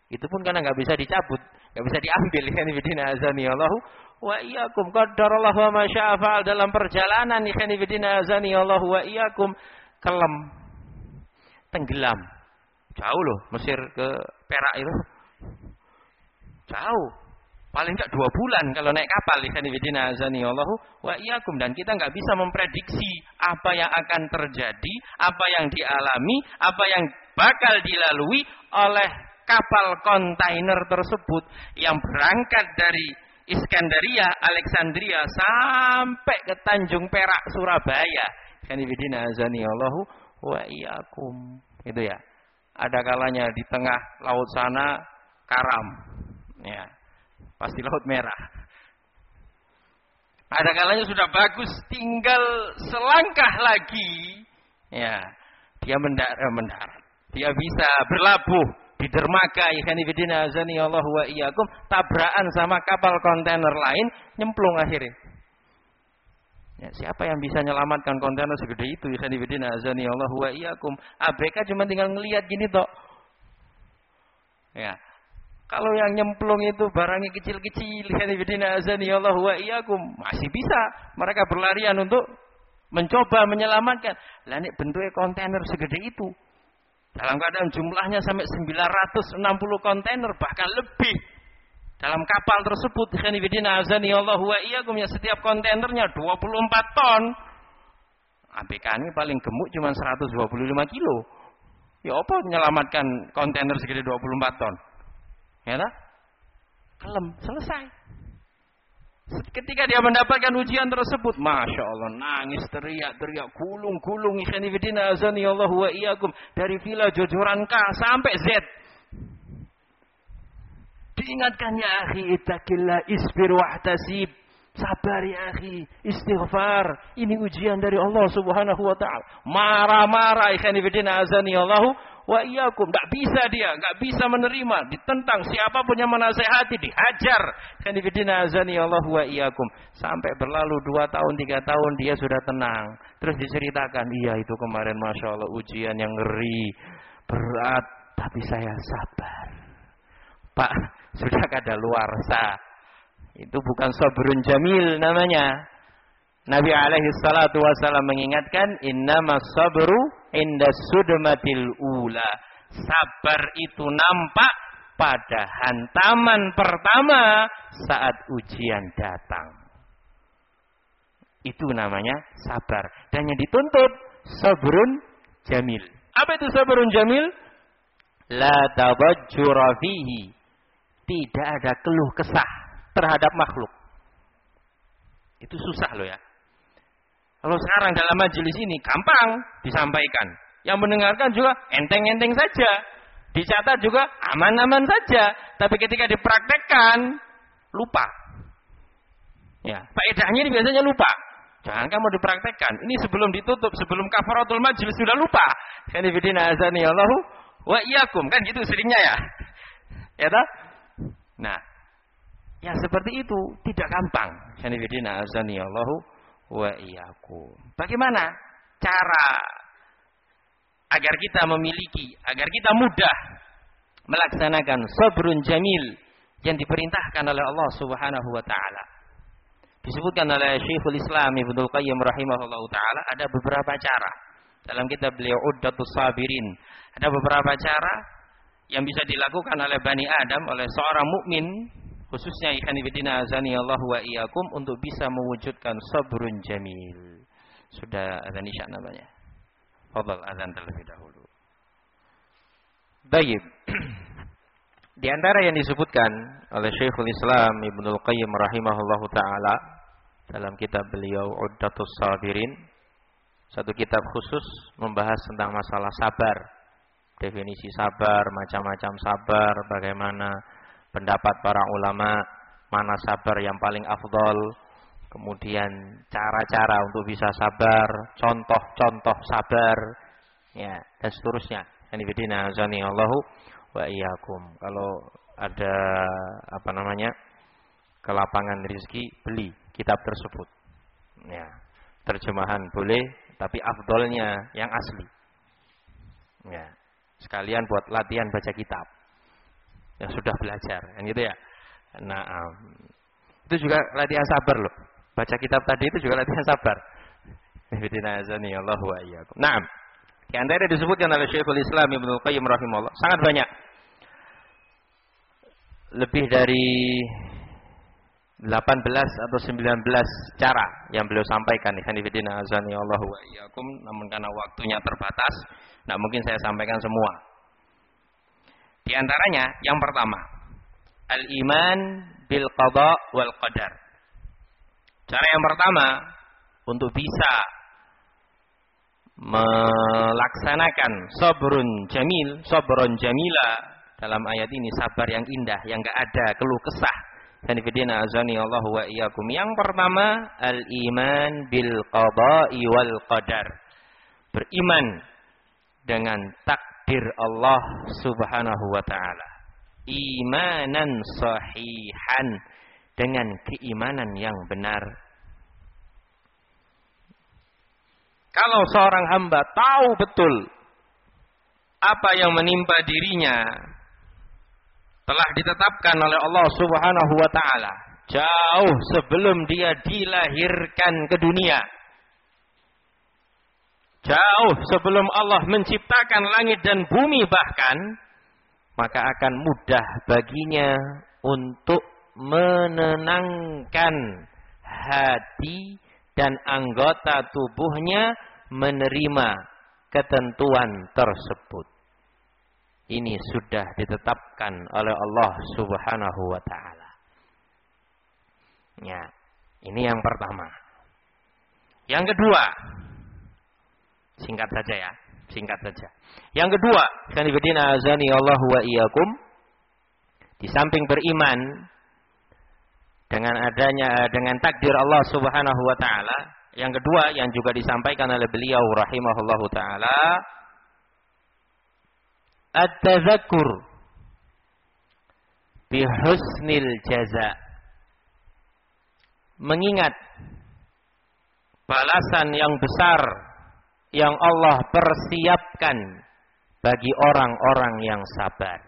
Itu pun karena nggak bisa dicabut, nggak bisa diambil. Ikhwan fillah azani Allah wa iyyakum. Qadarallah wa ma syaa fa'al. Dalam perjalanan ikhwan fillah azani Allah wa iyyakum, kelem, tenggelam. Jauh loh, Mesir ke Perak itu. Jauh. Paling enggak dua bulan kalau naik kapal. Ikhwan fillah azani Allah wa iyyakum. Dan kita nggak bisa memprediksi apa yang akan terjadi, apa yang dialami, apa yang bakal dilalui oleh kapal kontainer tersebut yang berangkat dari Iskandaria, Alexandria sampai ke Tanjung Perak, Surabaya. Kanibidina azani Allahu wa iyyakum. Itu ya. Ada kalanya di tengah laut sana karam. Ya. Pasti laut merah. Ada kalanya sudah bagus, tinggal selangkah lagi. Ya. Dia mendarat, mendarat. Dia bisa berlabuh di dermaga. Ikhwan fillah azani Allah wa iyyakum, tabrakan sama kapal kontainer lain, nyemplung akhirnya. Ya, siapa yang bisa menyelamatkan kontainer segede itu? Ikhwan fillah azani Allah wa iyyakum. A B K cuma tinggal ngelihat gini tok. Ya. Kalau yang nyemplung itu barangnya kecil-kecil, ikhwan fillah azani Allah wa iyyakum, masih bisa mereka berlarian untuk mencoba menyelamatkan. Lah nek bentuknya kontainer segede itu, dalam keadaan jumlahnya sampai sembilan ratus enam puluh kontainer, bahkan lebih. Dalam kapal tersebut, ikhwan fillah azani Allah wa iyyakum, ya setiap kontainernya dua puluh empat ton. A B K ini paling gemuk cuma seratus dua puluh lima kilo. Ya apa menyelamatkan kontainer segede dua puluh empat ton? Ya tak? Kelem, selesai. Ketika dia mendapatkan ujian tersebut, Masya Allah, nangis, teriak-teriak, gulung-gulung, ikhwan fillah azani Allah wa iyyakum, dari villa Jojoran K sampai Z. Diingatkan, ya akhi, ittaqillah, isbir wahtasib. Sabar ya akhi, istighfar. Ini ujian dari Allah Subhanahu wa taala. Marah-marah, ikhwan fillah azani Allah wa iyyakum. Enggak bisa dia, enggak bisa menerima, ditentang, siapapun yang menasehati dihajar. Ikhwan fillah azani Allah wa iyyakum. Sampai berlalu dua tahun, tiga tahun dia sudah tenang. Terus diceritakan, iya itu kemarin Masya Allah ujian yang ngeri, berat, tapi saya sabar. Pak, sudah kadaluarsa. Itu bukan sabrun jamil namanya. Nabi alaihi salatu wasallam mengingatkan, innamas sabru inda sudmatil ula. Sabar itu nampak pada hantaman pertama saat ujian datang. Itu namanya sabar. Dan yang dituntut sabrun jamil. Apa itu sabrun jamil? La tabajjura fihi. Tidak ada keluh kesah terhadap makhluk. Itu susah loh ya. Kalau sekarang dalam majelis ini gampang disampaikan. Yang mendengarkan juga enteng-enteng saja. Dicatat juga aman-aman saja. Tapi ketika dipraktekkan, lupa. Ya, faedahnya ini biasanya lupa. Jangan kamu dipraktekkan. Ini sebelum ditutup, sebelum kafaratul majelis sudah lupa. Kanifidina azani Allahu wa iyyakum. Kan gitu seringnya ya. Ya toh? Nah, yang seperti itu tidak gampang. Kanifidina azani Allahu wa iyyakum. Bagaimana cara agar kita memiliki, agar kita mudah melaksanakan sabrun jamil yang diperintahkan oleh Allah Subhanahu wa taala? Disebutkan oleh Syekhul Islam Ibnul Qayyim rahimahullahu taala ada beberapa cara. Dalam kitab beliau Uddatus Sabirin, ada beberapa cara yang bisa dilakukan oleh Bani Adam, oleh seorang mukmin, khususnya ikhwan fillah azani Allah wa iyyakum, untuk bisa mewujudkan sabrun jamil. Sudah azan isya namanya. Fadhal azan terlebih dahulu. Baik. Di antara yang disebutkan oleh Syekhul Islam Ibnul Qayyim rahimahullahu taala dalam kitab beliau Uddatus Sabirin, satu kitab khusus membahas tentang masalah sabar. Definisi sabar, macam-macam sabar, bagaimana pendapat para ulama, mana sabar yang paling afdol, kemudian cara-cara untuk bisa sabar, contoh-contoh sabar, ya, dan seterusnya. Kanifidina azani Allahu wa iyyakum. Kalau ada apa namanya ke lapangan rezeki, beli kitab tersebut. Ya, terjemahan boleh, tapi afdolnya yang asli. Ya, sekalian buat latihan baca kitab. yang sudah belajar, kan gitu ya. Nah, itu juga latihan sabar loh. Baca kitab tadi itu juga latihan sabar. Allahu wa iyyakum. Naam. Di antara disebutkan oleh Syekhul Islam Ibnu Qayyim rahimahullah, sangat banyak. Lebih dari delapan belas atau sembilan belas cara yang beliau sampaikan. Ikhwanifidina azani Allah wa iyyakum. Namun karena waktunya terbatas, tidak mungkin saya sampaikan semua. Di antaranya yang pertama, al-iman bil qada wal qadar. Cara yang pertama untuk bisa melaksanakan sabrun jamil, sabrun jamila dalam ayat ini, sabar yang indah yang enggak ada keluh kesah. Sanifidina azani Allah wa iyyakum. Yang pertama, al-iman bil qada'i wal qadar. Beriman dengan takdir Allah Subhanahu wa taala. Imanan sahihan, dengan keimanan yang benar. Kalau seorang hamba tahu betul apa yang menimpa dirinya telah ditetapkan oleh Allah Subhanahu wa taala jauh sebelum dia dilahirkan ke dunia. Jauh sebelum Allah menciptakan langit dan bumi bahkan, maka akan mudah baginya untuk menenangkan hati dan anggota tubuhnya menerima ketentuan tersebut. Ini sudah ditetapkan oleh Allah Subhanahu wa taala. Ya, ini yang pertama. Yang kedua, singkat saja ya, singkat saja. Yang kedua, sanibidina azani Allah wa iyyakum, di samping beriman dengan adanya dengan takdir Allah Subhanahu wa taala, yang kedua yang juga disampaikan oleh beliau rahimahullahu taala, at-tadzakur bi husnil jaza. Mengingat balasan yang besar yang Allah persiapkan bagi orang-orang yang sabar.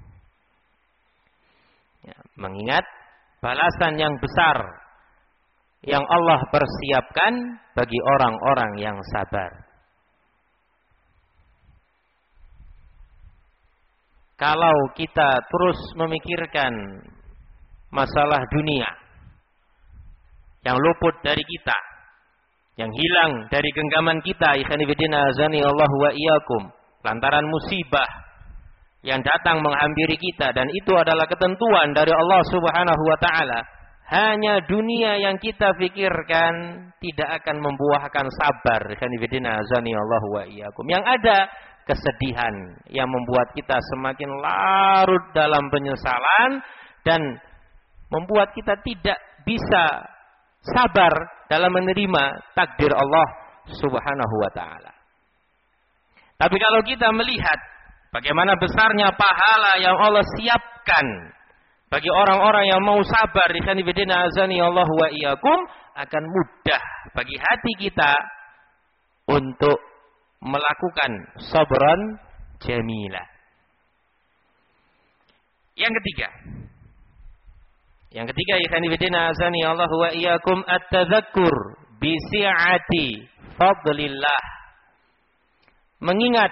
Ya, mengingat balasan yang besar yang Allah persiapkan bagi orang-orang yang sabar. Kalau kita terus memikirkan masalah dunia yang luput dari kita, yang hilang dari genggaman kita, ikhwanifidina azani Allah wa iyyakum, lantaran musibah yang datang menghampiri kita, dan itu adalah ketentuan dari Allah Subhanahu wa taala. Hanya dunia yang kita pikirkan tidak akan membuahkan sabar, ikhwanifidina azani Allah wa iyyakum. Yang ada kesedihan yang membuat kita semakin larut dalam penyesalan dan membuat kita tidak bisa sabar dalam menerima takdir Allah Subhanahu wa taala. Tapi kalau kita melihat bagaimana besarnya pahala yang Allah siapkan bagi orang-orang yang mau sabar, ikhwanifidina azani Allah wa iyyakum, akan mudah bagi hati kita untuk melakukan sabran jamila. Yang ketiga, yang ketiga ikhwanifidina azani Allah wa iyyakum, at-tadzakur bi si'ati fadlillah. Mengingat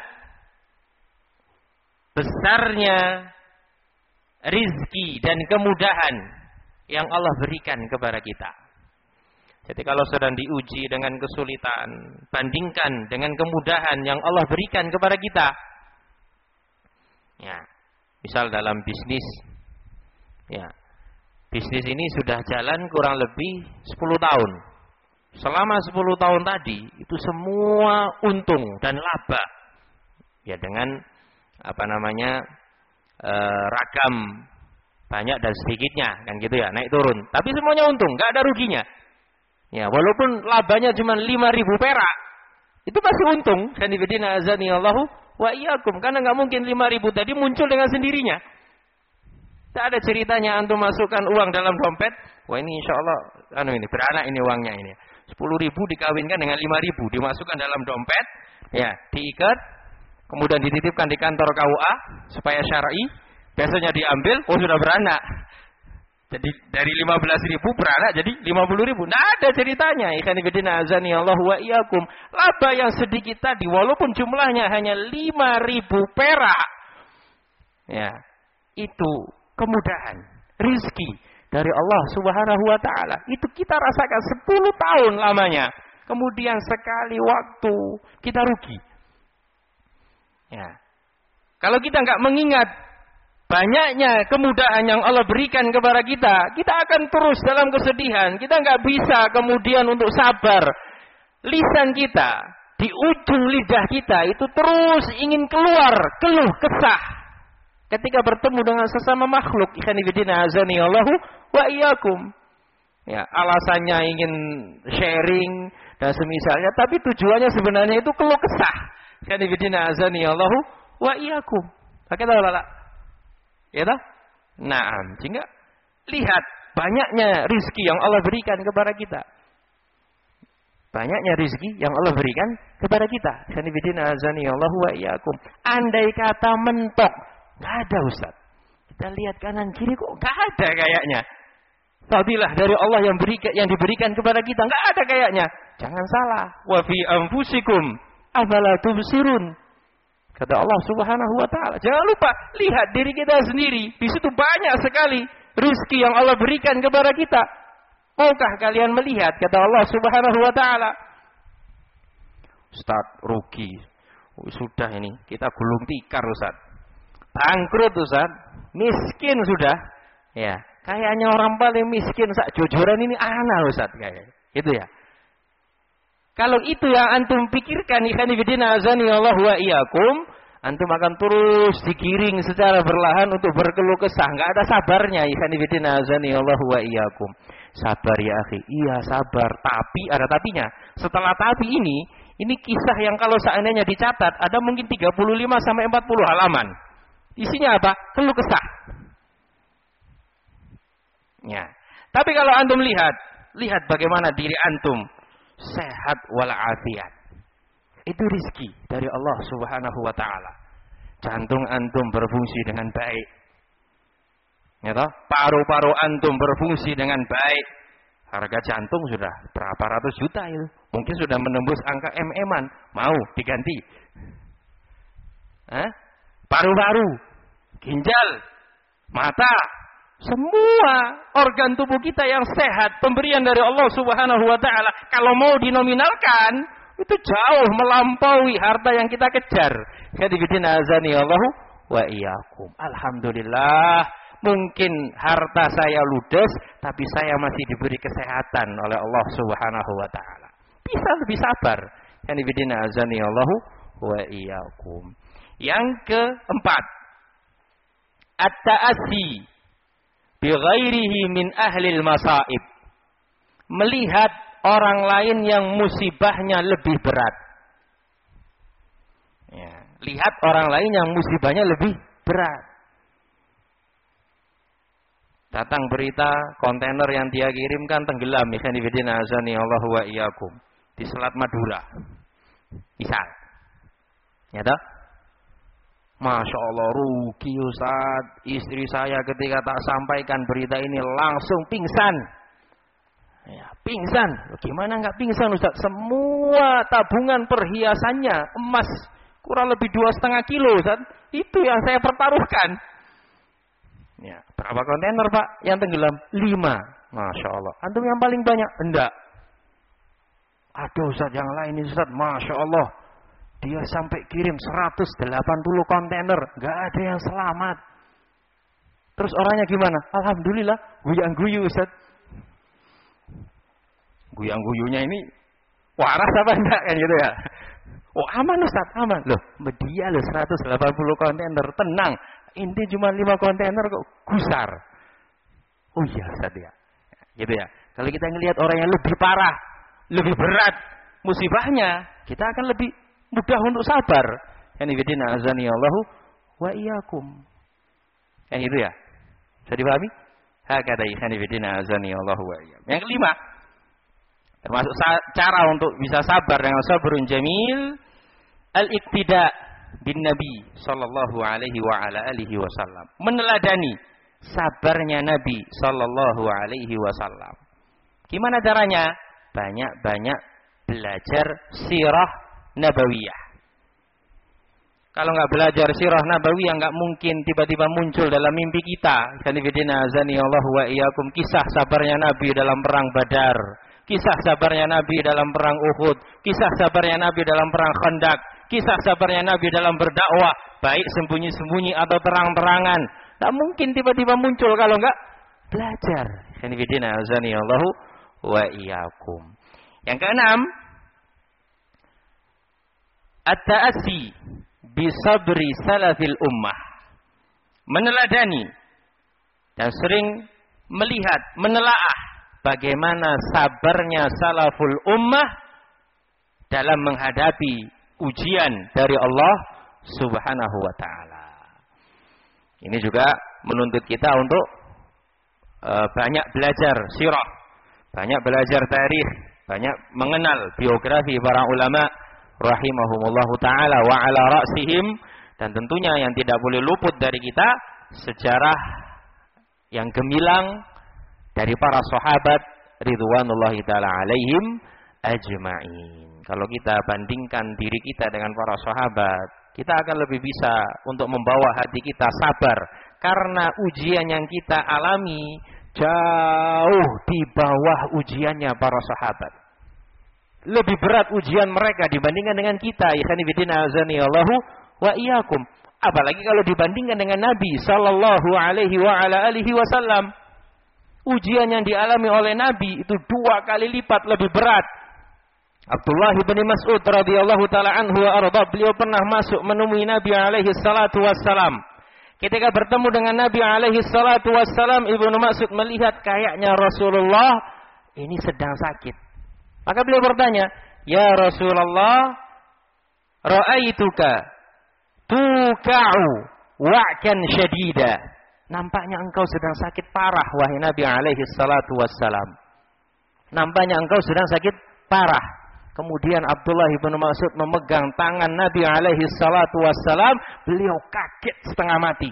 besarnya rizki dan kemudahan yang Allah berikan kepada kita. Jadi kalau sedang diuji dengan kesulitan, bandingkan dengan kemudahan yang Allah berikan kepada kita. Ya, misal dalam bisnis, ya, bisnis ini sudah jalan kurang lebih sepuluh tahun. Selama sepuluh tahun tadi itu semua untung dan laba. Ya, dengan apa namanya e, ragam banyak dan sedikitnya, kan gitu ya, naik turun. Tapi semuanya untung, nggak ada ruginya. Ya, walaupun labanya cuma lima ribu perak, itu masih untung. Sanibidina azani Allahu wa iyyakum, karena nggak mungkin lima ribu tadi muncul dengan sendirinya. Tak ada ceritanya antum masukkan uang dalam dompet, wah ini insya Allah anu ini beranak ini uangnya ini. sepuluh ribu dikawinkan dengan lima ribu, dimasukkan dalam dompet, ya, diikat, kemudian dititipkan di kantor K U A supaya syar'i, Besoknya diambil, oh sudah beranak. Jadi dari lima belas ribu beranak jadi lima puluh ribu. Nah ada ceritanya. Ikhwan fillah azani Allah wa iyyakum. Laba yang sedikit tadi walaupun jumlahnya hanya lima ribu perak. Ya, itu kemudahan, rizki dari Allah Subhanahu wa taala. Itu kita rasakan sepuluh tahun lamanya. Kemudian sekali waktu kita rugi. Ya. Kalau kita enggak mengingat banyaknya kemudahan yang Allah berikan kepada kita, kita akan terus dalam kesedihan. Kita nggak bisa kemudian untuk sabar. Lisan kita, di ujung lidah kita itu terus ingin keluar, keluh kesah. Ketika bertemu dengan sesama makhluk, ikhwan fillah azani Allahu wa iyyakum. Ya, alasannya ingin sharing dan semisalnya, tapi tujuannya sebenarnya itu keluh kesah. Ikhwan fillah azani Allahu wa iyyakum. Bagaimana? Ya toh? Naam, sehingga lihat banyaknya rizki yang Allah berikan kepada kita. Banyaknya rizki yang Allah berikan kepada kita. Sanibidina azani Allah wa iyyakum. Andai kata mentok, nggak ada Ustaz. Kita lihat kanan kiri kok nggak ada kayaknya. Fadilah dari Allah yang berikan, yang diberikan kepada kita nggak ada kayaknya. Jangan salah. Wa fi anfusikum afala tubsirun. Kata Allah Subhanahu wa taala, jangan lupa lihat diri kita sendiri. Di situ banyak sekali rezeki yang Allah berikan kepada kita. Maukah kalian melihat? Kata Allah Subhanahu wa taala. Ustaz, rugi. Oh, sudah ini, kita gulung tikar Ustaz. Bangkrut Ustaz. Miskin sudah. Ya, kayaknya orang paling miskin sak jojoran ini ana Ustaz kayaknya. Itu ya. Kalau itu yang antum pikirkan, ikhwan fillah azani Allah wa iyyakum, antum akan terus digiring secara perlahan untuk berkeluh kesah. Enggak ada sabarnya, ikhwan fillah azani Allah wa iyyakum. Sabar ya akhi. Iya, sabar, tapi ada tapinya. Setelah tapi ini, ini kisah yang kalau seandainya dicatat ada mungkin tiga puluh lima sampai empat puluh halaman. Isinya apa? Keluh kesah. Ya. Tapi kalau antum lihat, lihat bagaimana diri antum sehat walafiat. Itu rizki dari Allah Subhanahu wa taala. Jantung antum berfungsi dengan baik. Ya toh? Paru-paru antum berfungsi dengan baik. Harga jantung sudah berapa ratus juta itu. Mungkin sudah menembus angka M M-an. Mau diganti? Hah? Paru-paru, ginjal, mata, semua organ tubuh kita yang sehat, pemberian dari Allah Subhanahu wa taala, kalau mau dinominalkan, itu jauh melampaui harta yang kita kejar. Kadibidina azani Allahu wa iyyakum. Alhamdulillah, mungkin harta saya ludes, tapi saya masih diberi kesehatan oleh Allah Subhanahu wa taala. Bisa lebih sabar. Kadibidina azani Allahu wa iyyakum. Yang keempat, at-ta'assi bighairihi min ahlil masaib. Melihat orang lain yang musibahnya lebih berat. Ya, lihat orang lain yang musibahnya lebih berat. Datang berita kontainer yang dia kirimkan tenggelam, misalnya di azani Allah wa iyyakum, di Selat Madura. Misal. Ya toh? Masya Allah, rugi Ustaz. Istri saya ketika tak sampaikan berita ini langsung pingsan. Ya, pingsan. Gimana nggak pingsan Ustaz? Semua tabungan perhiasannya emas kurang lebih dua setengah kilo Ustaz. Itu yang saya pertaruhkan. Ya, berapa kontainer Pak yang tenggelam? Lima. Masya Allah. Antum yang paling banyak? Enggak. Aduh Ustaz, yang lain Ustaz. Masya Allah. Dia sampai kirim seratus delapan puluh kontainer. Gak ada yang selamat. Terus orangnya gimana? Alhamdulillah. Guyang-guyu Ustaz. Guyang-guyunya ini waras apa enggak kan gitu ya? Oh aman Ustaz, aman. Loh, dia loh seratus delapan puluh kontainer. Tenang. Inti cuma lima kontainer kok gusar. Oh iya Ustaz ya. Gitu ya. Kalau kita ngelihat orang yang lebih parah, lebih berat musibahnya, kita akan lebih mudah untuk sabar. Yang ibadina azani Allahu wa iyyakum. Yang itu ya. Bisa dipahami? Hakada ikhwan ibadina azani Allahu wa iyyakum. Yang kelima, termasuk cara untuk bisa sabar dengan sabrun jamil, al-iktida bin Nabi sallallahu alaihi wa ala alihi wasallam. Meneladani sabarnya Nabi sallallahu alaihi wasallam. Gimana caranya? Banyak-banyak belajar sirah nabawiyah. Kalau nggak belajar sirah nabawiyah, nggak mungkin tiba-tiba muncul dalam mimpi kita. Kanifidina azani Allah wa iyyakum, kisah sabarnya Nabi dalam perang Badar, kisah sabarnya Nabi dalam perang Uhud, kisah sabarnya Nabi dalam perang Khandaq, kisah sabarnya Nabi dalam berdakwah, baik sembunyi-sembunyi atau terang-terangan. Nggak mungkin tiba-tiba muncul kalau nggak belajar. Kanifidina azani Allah wa iyyakum. Yang keenam, at-ta'assi bisabri salafil ummah. Meneladani dan sering melihat, menelaah bagaimana sabarnya salaful ummah dalam menghadapi ujian dari Allah Subhanahu wa taala. Ini juga menuntut kita untuk uh, banyak belajar sirah, banyak belajar tarikh, banyak mengenal biografi para ulama rahimahumullahu ta'ala wa ala ra'sihim, dan tentunya yang tidak boleh luput dari kita sejarah yang gemilang dari para sahabat ridwanullahi ta'ala alaihim ajma'in. Kalau kita bandingkan diri kita dengan para sahabat, kita akan lebih bisa untuk membawa hati kita sabar, karena ujian yang kita alami jauh di bawah ujiannya para sahabat. Lebih berat ujian mereka dibandingkan dengan kita. Ikhwanifidina azani Allahu wa iyyakum. Apalagi kalau dibandingkan dengan Nabi sallallahu alaihi wa ala alihi wasallam. Ujian yang dialami oleh Nabi itu dua kali lipat lebih berat. Abdullah bin Mas'ud radhiyallahu taala anhu wa arda, beliau pernah masuk menemui Nabi alaihi salatu wassalam. Ketika bertemu dengan Nabi alaihi salatu wassalam, Ibnu Mas'ud melihat kayaknya Rasulullah ini sedang sakit. Maka beliau bertanya, "Ya Rasulullah, ra'aituka tuka'u wa'kan syadida." Nampaknya engkau sedang sakit parah, wahai Nabi alaihi salatu wassalam. Nampaknya engkau sedang sakit parah. Kemudian Abdullah bin Mas'ud memegang tangan Nabi alaihi salatu wassalam, beliau kaget setengah mati.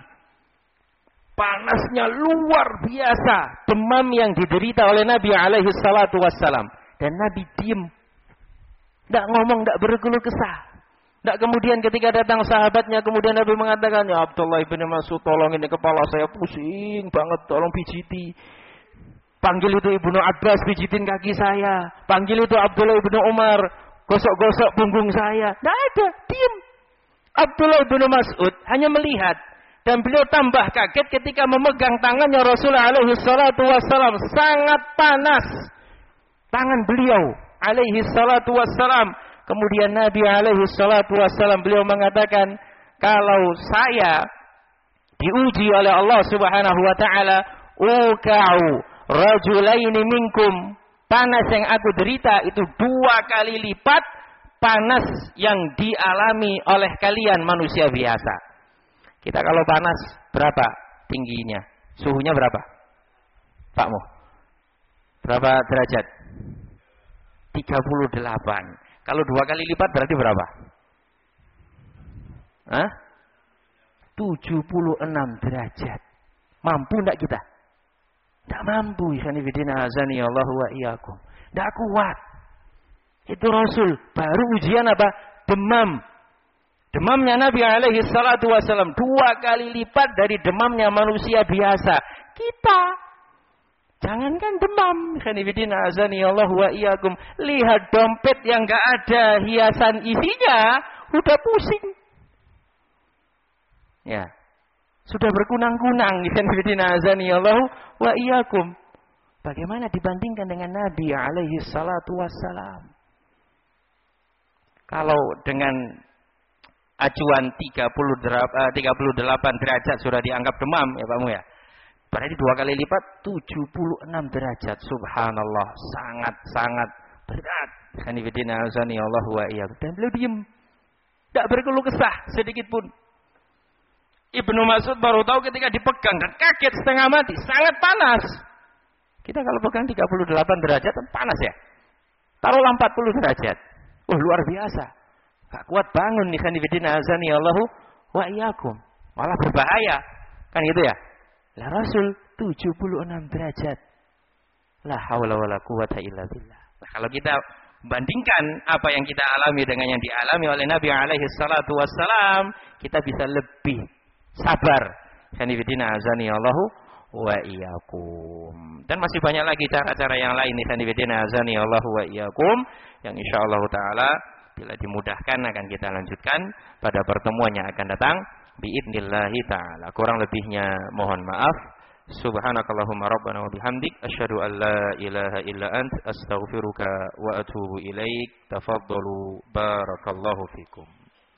Panasnya luar biasa, demam yang diderita oleh Nabi alaihi salatu wassalam. Dan Nabi diam, tidak ngomong, tidak berkeluh kesah. Tidak kemudian ketika datang sahabatnya, kemudian Nabi mengatakan, "Ya Abdullah bin Mas'ud, tolong, ini kepala saya pusing banget, tolong pijiti." Panggil itu Ibnu Abbas, pijitin kaki saya. Panggil itu Abdullah bin Umar, gosok-gosok punggung saya. Tidak ada, diam. Abdullah bin Mas'ud hanya melihat. Dan beliau tambah kaget ketika memegang tangannya Rasulullah alaihi salatu wassalam. Sangat panas tangan beliau alaihi salatu wassalam. Kemudian Nabi alaihi salatu wassalam beliau mengatakan, kalau saya diuji oleh Allah Subhanahu wa taala, uka'u rajulaini minkum, panas yang aku derita itu dua kali lipat panas yang dialami oleh kalian manusia biasa. Kita kalau panas berapa tingginya? Suhunya berapa? Pakmu? Berapa derajat? tiga puluh delapan. Kalau dua kali lipat berarti berapa? Hah? tujuh puluh enam derajat. Mampu enggak kita? Enggak mampu. Ikhwanifidina azani Allahu wa iyyakum. Enggak kuat. Itu Rasul. Baru ujian apa? Demam. Demamnya Nabi alaihi salatu wasallam dua kali lipat dari demamnya manusia biasa. Kita jangankan demam, khanifidina azani Allah wa iyyakum, lihat dompet yang enggak ada hiasan isinya, udah pusing. Ya. Sudah berkunang-kunang, khanifidina azani Allah wa iyyakum. Bagaimana dibandingkan dengan Nabi alaihi salatu wassalam? Kalau dengan acuan tiga puluh delapan derajat sudah dianggap demam, ya Pak Mu ya. Berarti dua kali lipat tujuh puluh enam derajat. Subhanallah, sangat-sangat berat. Khanifidina azani Allah wa iyyakum. Dan beliau diam. Tidak berkeluh kesah sedikit pun. Ibnu Mas'ud baru tahu ketika dipegang dan kaget setengah mati. Sangat panas. Kita kalau pegang tiga puluh delapan derajat panas ya. Taruhlah empat puluh derajat. Oh, luar biasa. Gak kuat bangun nih kan ibadina azani Allahu wa iyyakum. Malah berbahaya. Kan gitu ya? Lah Rasul tujuh puluh enam derajat. La haula wala quwata illa billah. Nah, kalau kita bandingkan apa yang kita alami dengan yang dialami oleh Nabi alaihi salatu wassalam, kita bisa lebih sabar. Kan ibadina azani Allahu wa iyyakum. Dan masih banyak lagi cara-cara yang lain nih kan ibadina azani Allahu wa iyyakum yang insyaallah taala bila dimudahkan akan kita lanjutkan pada pertemuan yang akan datang biidnillahi taala. Kurang lebihnya mohon maaf. Subhanakallahumma rabbana wa bihamdik asyhadu an la ilaha illa ant astaghfiruka wa atubu ilaik. Tafaddalu barakallahu fikum.